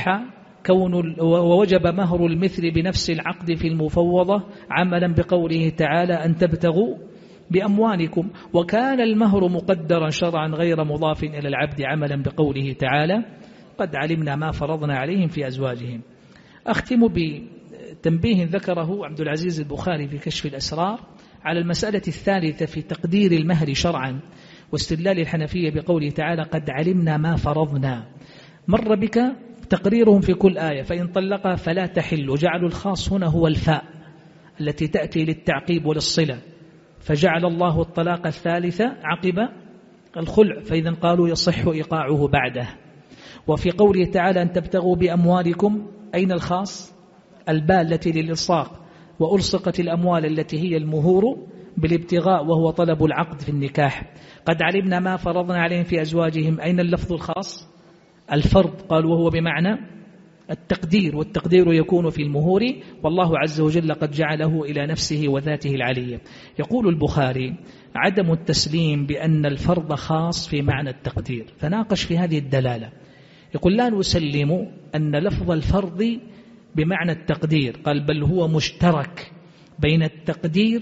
S1: ووجب مهر المثل بنفس العقد في المفوضة عملا بقوله تعالى أن تبتغوا بأموالكم، وكان المهر مقدرا شرعا غير مضاف إلى العبد عملا بقوله تعالى قد علمنا ما فرضنا عليهم في أزواجهم. أختم بتنبيه ذكره عبد العزيز البخاري في كشف الأسرار على المسألة الثالثة في تقدير المهر شرعا واستدلال الحنفية بقوله تعالى قد علمنا ما فرضنا. مر بك تقريرهم في كل آية فإن طلقها فلا تحل، وجعلوا الخاص هنا هو الفاء التي تأتي للتعقيب وللصلة، فجعل الله الطلاق الثالثة عقب الخلع، فإذا قالوا يصح إيقاعه بعده. وفي قوله تعالى أن تبتغوا بأموالكم، أين الخاص؟ الباء التي للإلصاق، وألصقت الأموال التي هي المهور بالابتغاء وهو طلب العقد في النكاح. قد علمنا ما فرضنا عليهم في أزواجهم، أين اللفظ الخاص؟ الفرض، قال وهو بمعنى التقدير، والتقدير يكون في المهور، والله عز وجل قد جعله إلى نفسه وذاته العلية. يقول البخاري عدم التسليم بأن الفرض خاص في معنى التقدير، فناقش في هذه الدلالة. يقول لا نسلم أن لفظ الفرض بمعنى التقدير، قال بل هو مشترك بين التقدير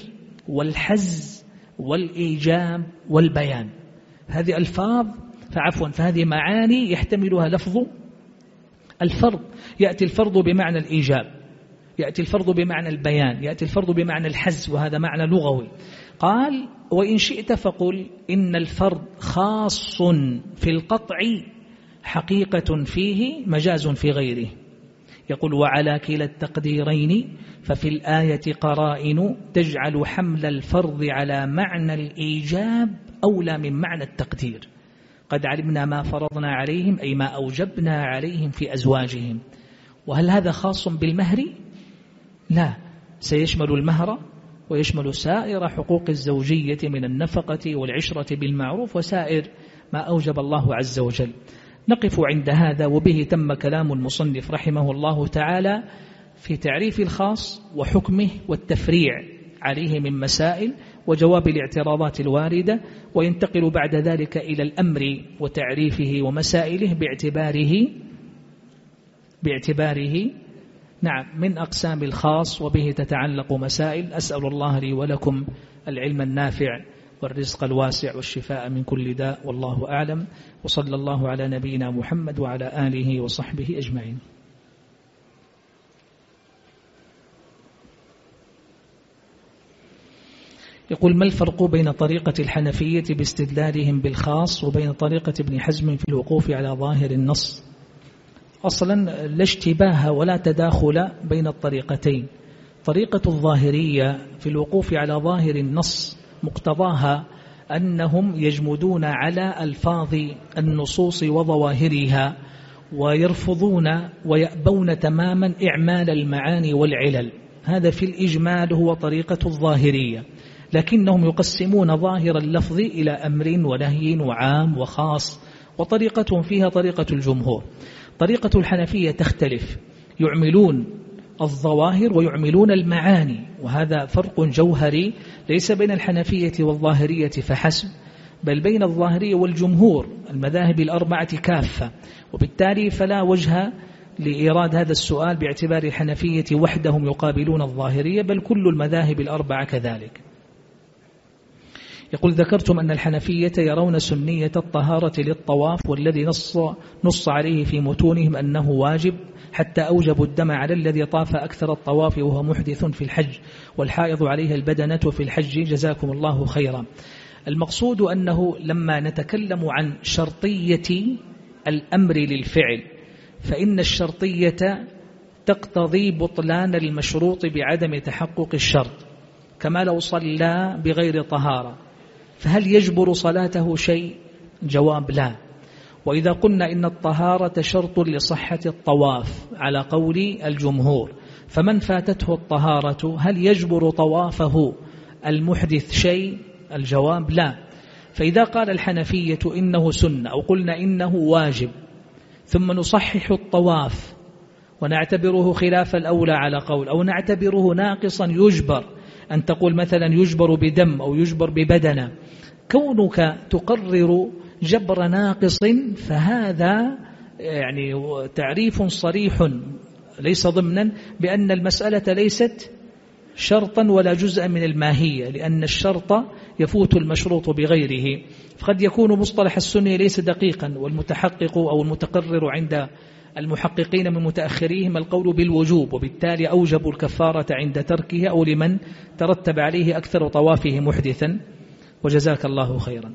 S1: والحز والإيجاب والبيان، هذه ألفاظ فهذه معاني يحتملها لفظ الفرض. يأتي الفرض بمعنى الإيجاب، يأتي الفرض بمعنى البيان، يأتي الفرض بمعنى الحز، وهذا معنى لغوي. قال وإن شئت فقل إن الفرض خاص في القطع حقيقة فيه مجاز في غيره. يقول وعلى كلا التقديرين ففي الآية قرائن تجعل حمل الفرض على معنى الإيجاب أولى من معنى التقدير. قد علمنا ما فرضنا عليهم أي ما أوجبنا عليهم في أزواجهم. وهل هذا خاص بالمهر؟ لا، سيشمل المهر ويشمل سائر حقوق الزوجية من النفقة والعشرة بالمعروف وسائر ما أوجب الله عز وجل. نقف عند هذا، وبه تم كلام المصنف رحمه الله تعالى في تعريف الخاص وحكمه والتفريع عليه من مسائل وجواب الاعتراضات الواردة، وينتقل بعد ذلك إلى الأمر وتعريفه ومسائله باعتباره نعم من أقسام الخاص، وبه تتعلق مسائل. أسأل الله لي ولكم العلم النافع والرزق الواسع والشفاء من كل داء، والله أعلم، وصلى الله على نبينا محمد وعلى آله وصحبه أجمعين. يقول: ما الفرق بين طريقة الحنفية باستدلالهم بالخاص وبين طريقة ابن حزم في الوقوف على ظاهر النص؟ أصلا لا اشتباه ولا تداخل بين الطريقتين. طريقة الظاهرية في الوقوف على ظاهر النص مقتضاها أنهم يجمدون على ألفاظ النصوص وظواهرها، ويرفضون ويأبون تماما إعمال المعاني والعلل. هذا في الإجمال هو طريقة الظاهرية، لكنهم يقسمون ظاهر اللفظ إلى أمر ونهي وعام وخاص، وطريقتهم فيها طريقة الجمهور. طريقة الحنفية تختلف، يعملون الظواهر ويعملون المعاني، وهذا فرق جوهري ليس بين الحنفية والظاهرية فحسب، بل بين الظاهرية والجمهور المذاهب الأربعة كافة. وبالتالي فلا وجه لإيراد هذا السؤال باعتبار الحنفية وحدهم يقابلون الظاهرية، بل كل المذاهب الأربعة كذلك. يقول: ذكرتم أن الحنفية يرون سنية الطهارة للطواف، والذي نص عليه في متونهم أنه واجب، حتى أوجبوا الدم على الذي طاف أكثر الطواف وهو محدث في الحج، والحائض عليها البدنة في الحج، جزاكم الله خيرا. المقصود أنه لما نتكلم عن شرطية الأمر للفعل، فإن الشرطية تقتضي بطلان المشروط بعدم تحقق الشرط، كما لو صلى بغير طهارة، فهل يجبر صلاته شيء؟ جواب: لا. وإذا قلنا إن الطهارة شرط لصحة الطواف على قول الجمهور، فمن فاتته الطهارة هل يجبر طوافه المحدث شيء؟ الجواب: لا. فإذا قال الحنفية إنه سنة، أو قلنا إنه واجب، ثم نصحح الطواف ونعتبره خلاف الأولى على قول، أو نعتبره ناقصا يجبر، أن تقول مثلا يجبر بدم أو يجبر ببدنة، كونك تقرر جبر ناقص فهذا يعني تعريف صريح ليس ضمنا بأن المسألة ليست شرطا ولا جزءا من الماهية، لأن الشرط يفوت المشروط بغيره. فقد يكون مصطلح السنة ليس دقيقا، والمتحقق أو المتقرر عند المحققين من متأخريهم القول بالوجوب، وبالتالي أوجبوا الكفارة عند تركه أو لمن ترتب عليه أكثر طوافه محدثا، وجزاك الله خيرا.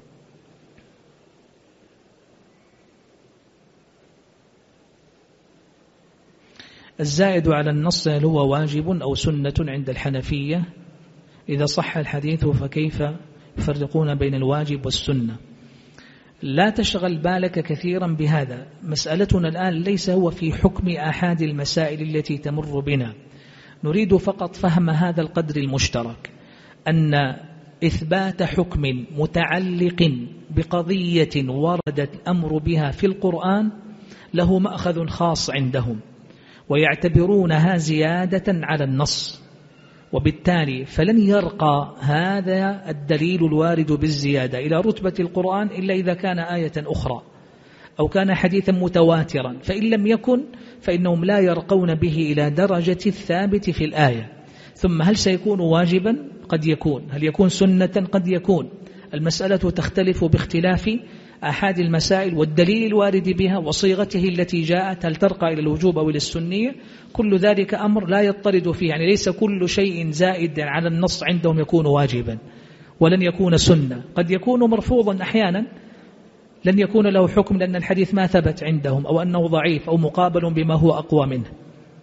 S1: الزائد على النص هل هو واجب أو سنة عند الحنفية؟ إذا صح الحديث فكيف يفرقون بين الواجب والسنة؟ لا تشغل بالك كثيرا بهذا، مسألتنا الآن ليس هو في حكم أحد المسائل التي تمر بنا، نريد فقط فهم هذا القدر المشترك، أن إثبات حكم متعلق بقضية وردت الأمر بها في القرآن له مأخذ خاص عندهم، ويعتبرونها زيادة على النص، وبالتالي فلن يرقى هذا الدليل الوارد بالزيادة إلى رتبة القرآن إلا إذا كان آية أخرى أو كان حديثا متواترا، فإن لم يكن فإنهم لا يرقون به إلى درجة الثابت في الآية. ثم هل سيكون واجبا؟ قد يكون. هل يكون سنة؟ قد يكون. المسألة تختلف باختلاف أحد المسائل والدليل الوارد بها وصيغته التي جاءت، هل ترقى إلى الوجوب أو إلى السنية؟ كل ذلك أمر لا يضطرد فيه، يعني ليس كل شيء زائد على النص عندهم يكون واجبا، ولن يكون سنة. قد يكون مرفوضا أحيانا، لن يكون له حكم لأن الحديث ما ثبت عندهم، أو أنه ضعيف أو مقابل بما هو أقوى منه.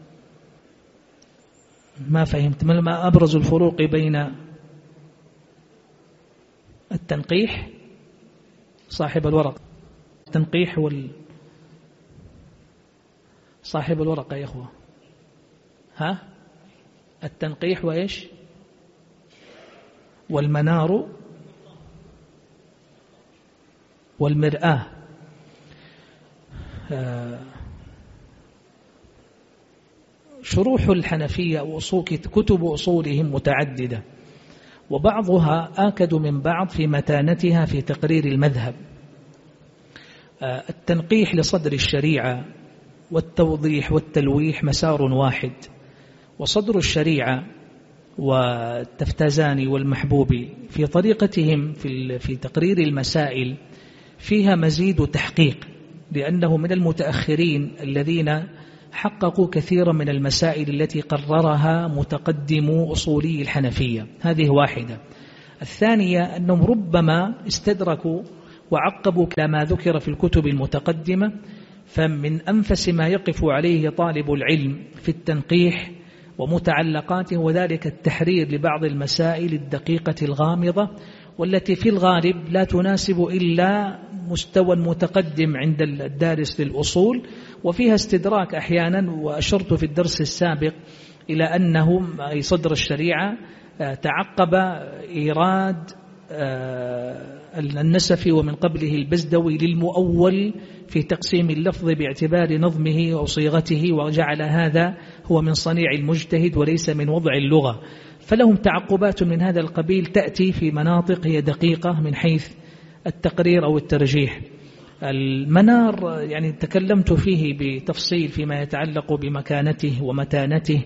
S1: ما فهمت؟ ما أبرز الفروق بين التنقيح صاحب الورق، التنقيح صاحب الورقة يا أخوة، ها؟ التنقيح وإيش؟ والمنار والمرآة. شروح الحنفية كتب أصولهم متعددة، وبعضها آكد من بعض في متانتها في تقرير المذهب. التنقيح لصدر الشريعة والتوضيح والتلويح مسار واحد، وصدر الشريعة والتفتازاني والمحبوبي في طريقتهم في تقرير المسائل فيها مزيد تحقيق، لأنه من المتأخرين الذين حققوا كثيرا من المسائل التي قررها متقدمو أصولي الحنفية. هذه واحدة. الثانية أنهم ربما استدركوا وعقبوا كما ذكر في الكتب المتقدمة، فمن أنفس ما يقف عليه طالب العلم في التنقيح ومتعلقاته وذلك التحرير لبعض المسائل الدقيقة الغامضة، والتي في الغالب لا تناسب إلا مستوى متقدم عند الدارس للأصول، وفيها استدراك أحيانا. وأشرت في الدرس السابق إلى أنه أي صدر الشريعة تعقب إيراد النسفي ومن قبله البزدوي للمؤول في تقسيم اللفظ باعتبار نظمه وصيغته، وجعل هذا هو من صنيع المجتهد وليس من وضع اللغة. فلهم تعقبات من هذا القبيل تأتي في مناطق هي دقيقة من حيث التقرير أو الترجيح. المنار يعني تكلمت فيه بتفصيل فيما يتعلق بمكانته ومتانته،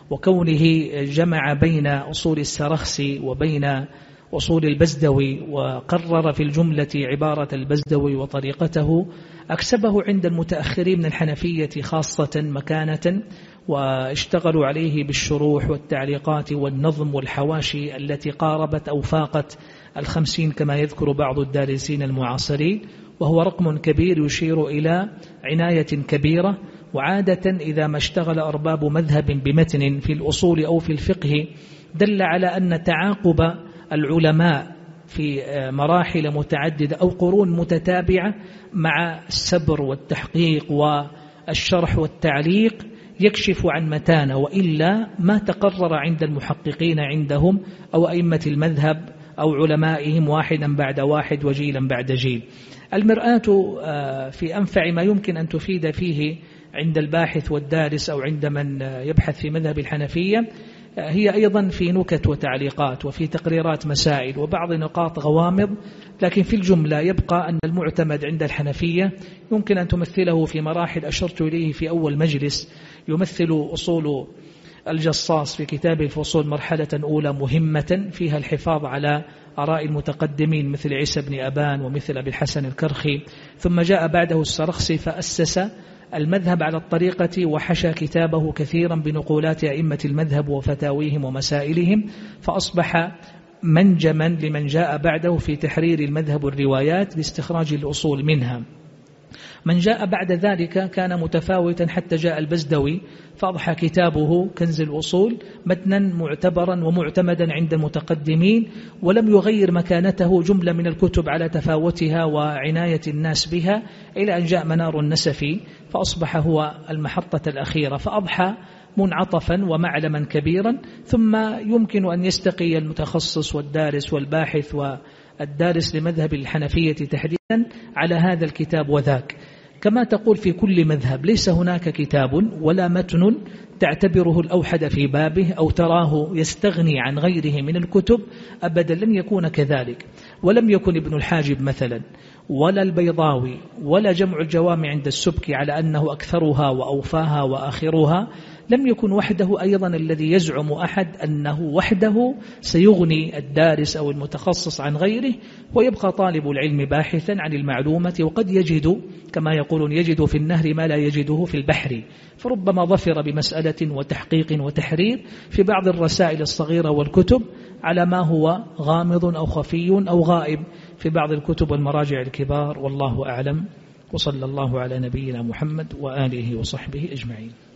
S1: وكونه جمع بين أصول السرخسي وبين أصول البزدوي، وقرر في الجملة عبارة البزدوي وطريقته، أكسبه عند المتأخرين من الحنفية خاصة مكانة، واشتغلوا عليه بالشروح والتعليقات والنظم والحواشي التي قاربت أو فاقت 50 كما يذكر بعض الدارسين المعاصرين، وهو رقم كبير يشير إلى عناية كبيرة. وعادة إذا ما اشتغل أرباب مذهب بمتن في الأصول أو في الفقه دل على أن تعاقب العلماء في مراحل متعددة أو قرون متتابعة مع السبر والتحقيق والشرح والتعليق يكشف عن متانة، وإلا ما تقرر عند المحققين عندهم أو أئمة المذهب أو علمائهم واحدا بعد واحد وجيلا بعد جيل. المرآة في أنفع ما يمكن أن تفيد فيه عند الباحث والدارس أو عند من يبحث في مذهب الحنفية هي أيضا في نكت وتعليقات وفي تقريرات مسائل وبعض نقاط غوامض، لكن في الجملة يبقى أن المعتمد عند الحنفية يمكن أن تمثله في مراحل أشرت إليه في أول مجلس. يمثل أصول الجصاص في كتابه الفصول مرحلة أولى مهمة فيها الحفاظ على آراء المتقدمين مثل عيسى بن أبان ومثل أبي الحسن الكرخي، ثم جاء بعده السرخسي فأسس المذهب على الطريقة وحشى كتابه كثيرا بنقولات أئمة المذهب وفتاويهم ومسائلهم، فأصبح منجما لمن جاء بعده في تحرير المذهب الروايات لاستخراج الأصول منها. من جاء بعد ذلك كان متفاوتا حتى جاء البزدوي فأضحى كتابه كنز الأصول متنا معتبرا ومعتمدا عند المتقدمين، ولم يغير مكانته جملة من الكتب على تفاوتها وعناية الناس بها، إلى أن جاء منار النسفي فأصبح هو المحطة الأخيرة، فأضحى منعطفا ومعلما كبيرا. ثم يمكن أن يستقي المتخصص والدارس والباحث والدارس لمذهب الحنفية تحديدا على هذا الكتاب وذاك. كما تقول في كل مذهب ليس هناك كتاب ولا متن تعتبره الأوحد في بابه أو تراه يستغني عن غيره من الكتب، أبدا لن يكون كذلك. ولم يكن ابن الحاجب مثلا ولا البيضاوي ولا جمع الجوامع عند السبكي على أنه أكثرها وأوفاها وآخرها، لم يكن وحده أيضا الذي يزعم أحد أنه وحده سيغني الدارس أو المتخصص عن غيره، ويبقى طالب العلم باحثا عن المعلومة، وقد يجد كما يقولون يجد في النهر ما لا يجده في البحر، فربما ظفر بمسألة وتحقيق وتحرير في بعض الرسائل الصغيرة والكتب على ما هو غامض أو خفي أو غائب في بعض الكتب والمراجع الكبار، والله أعلم. وصلى الله على نبينا محمد وآله وصحبه أجمعين.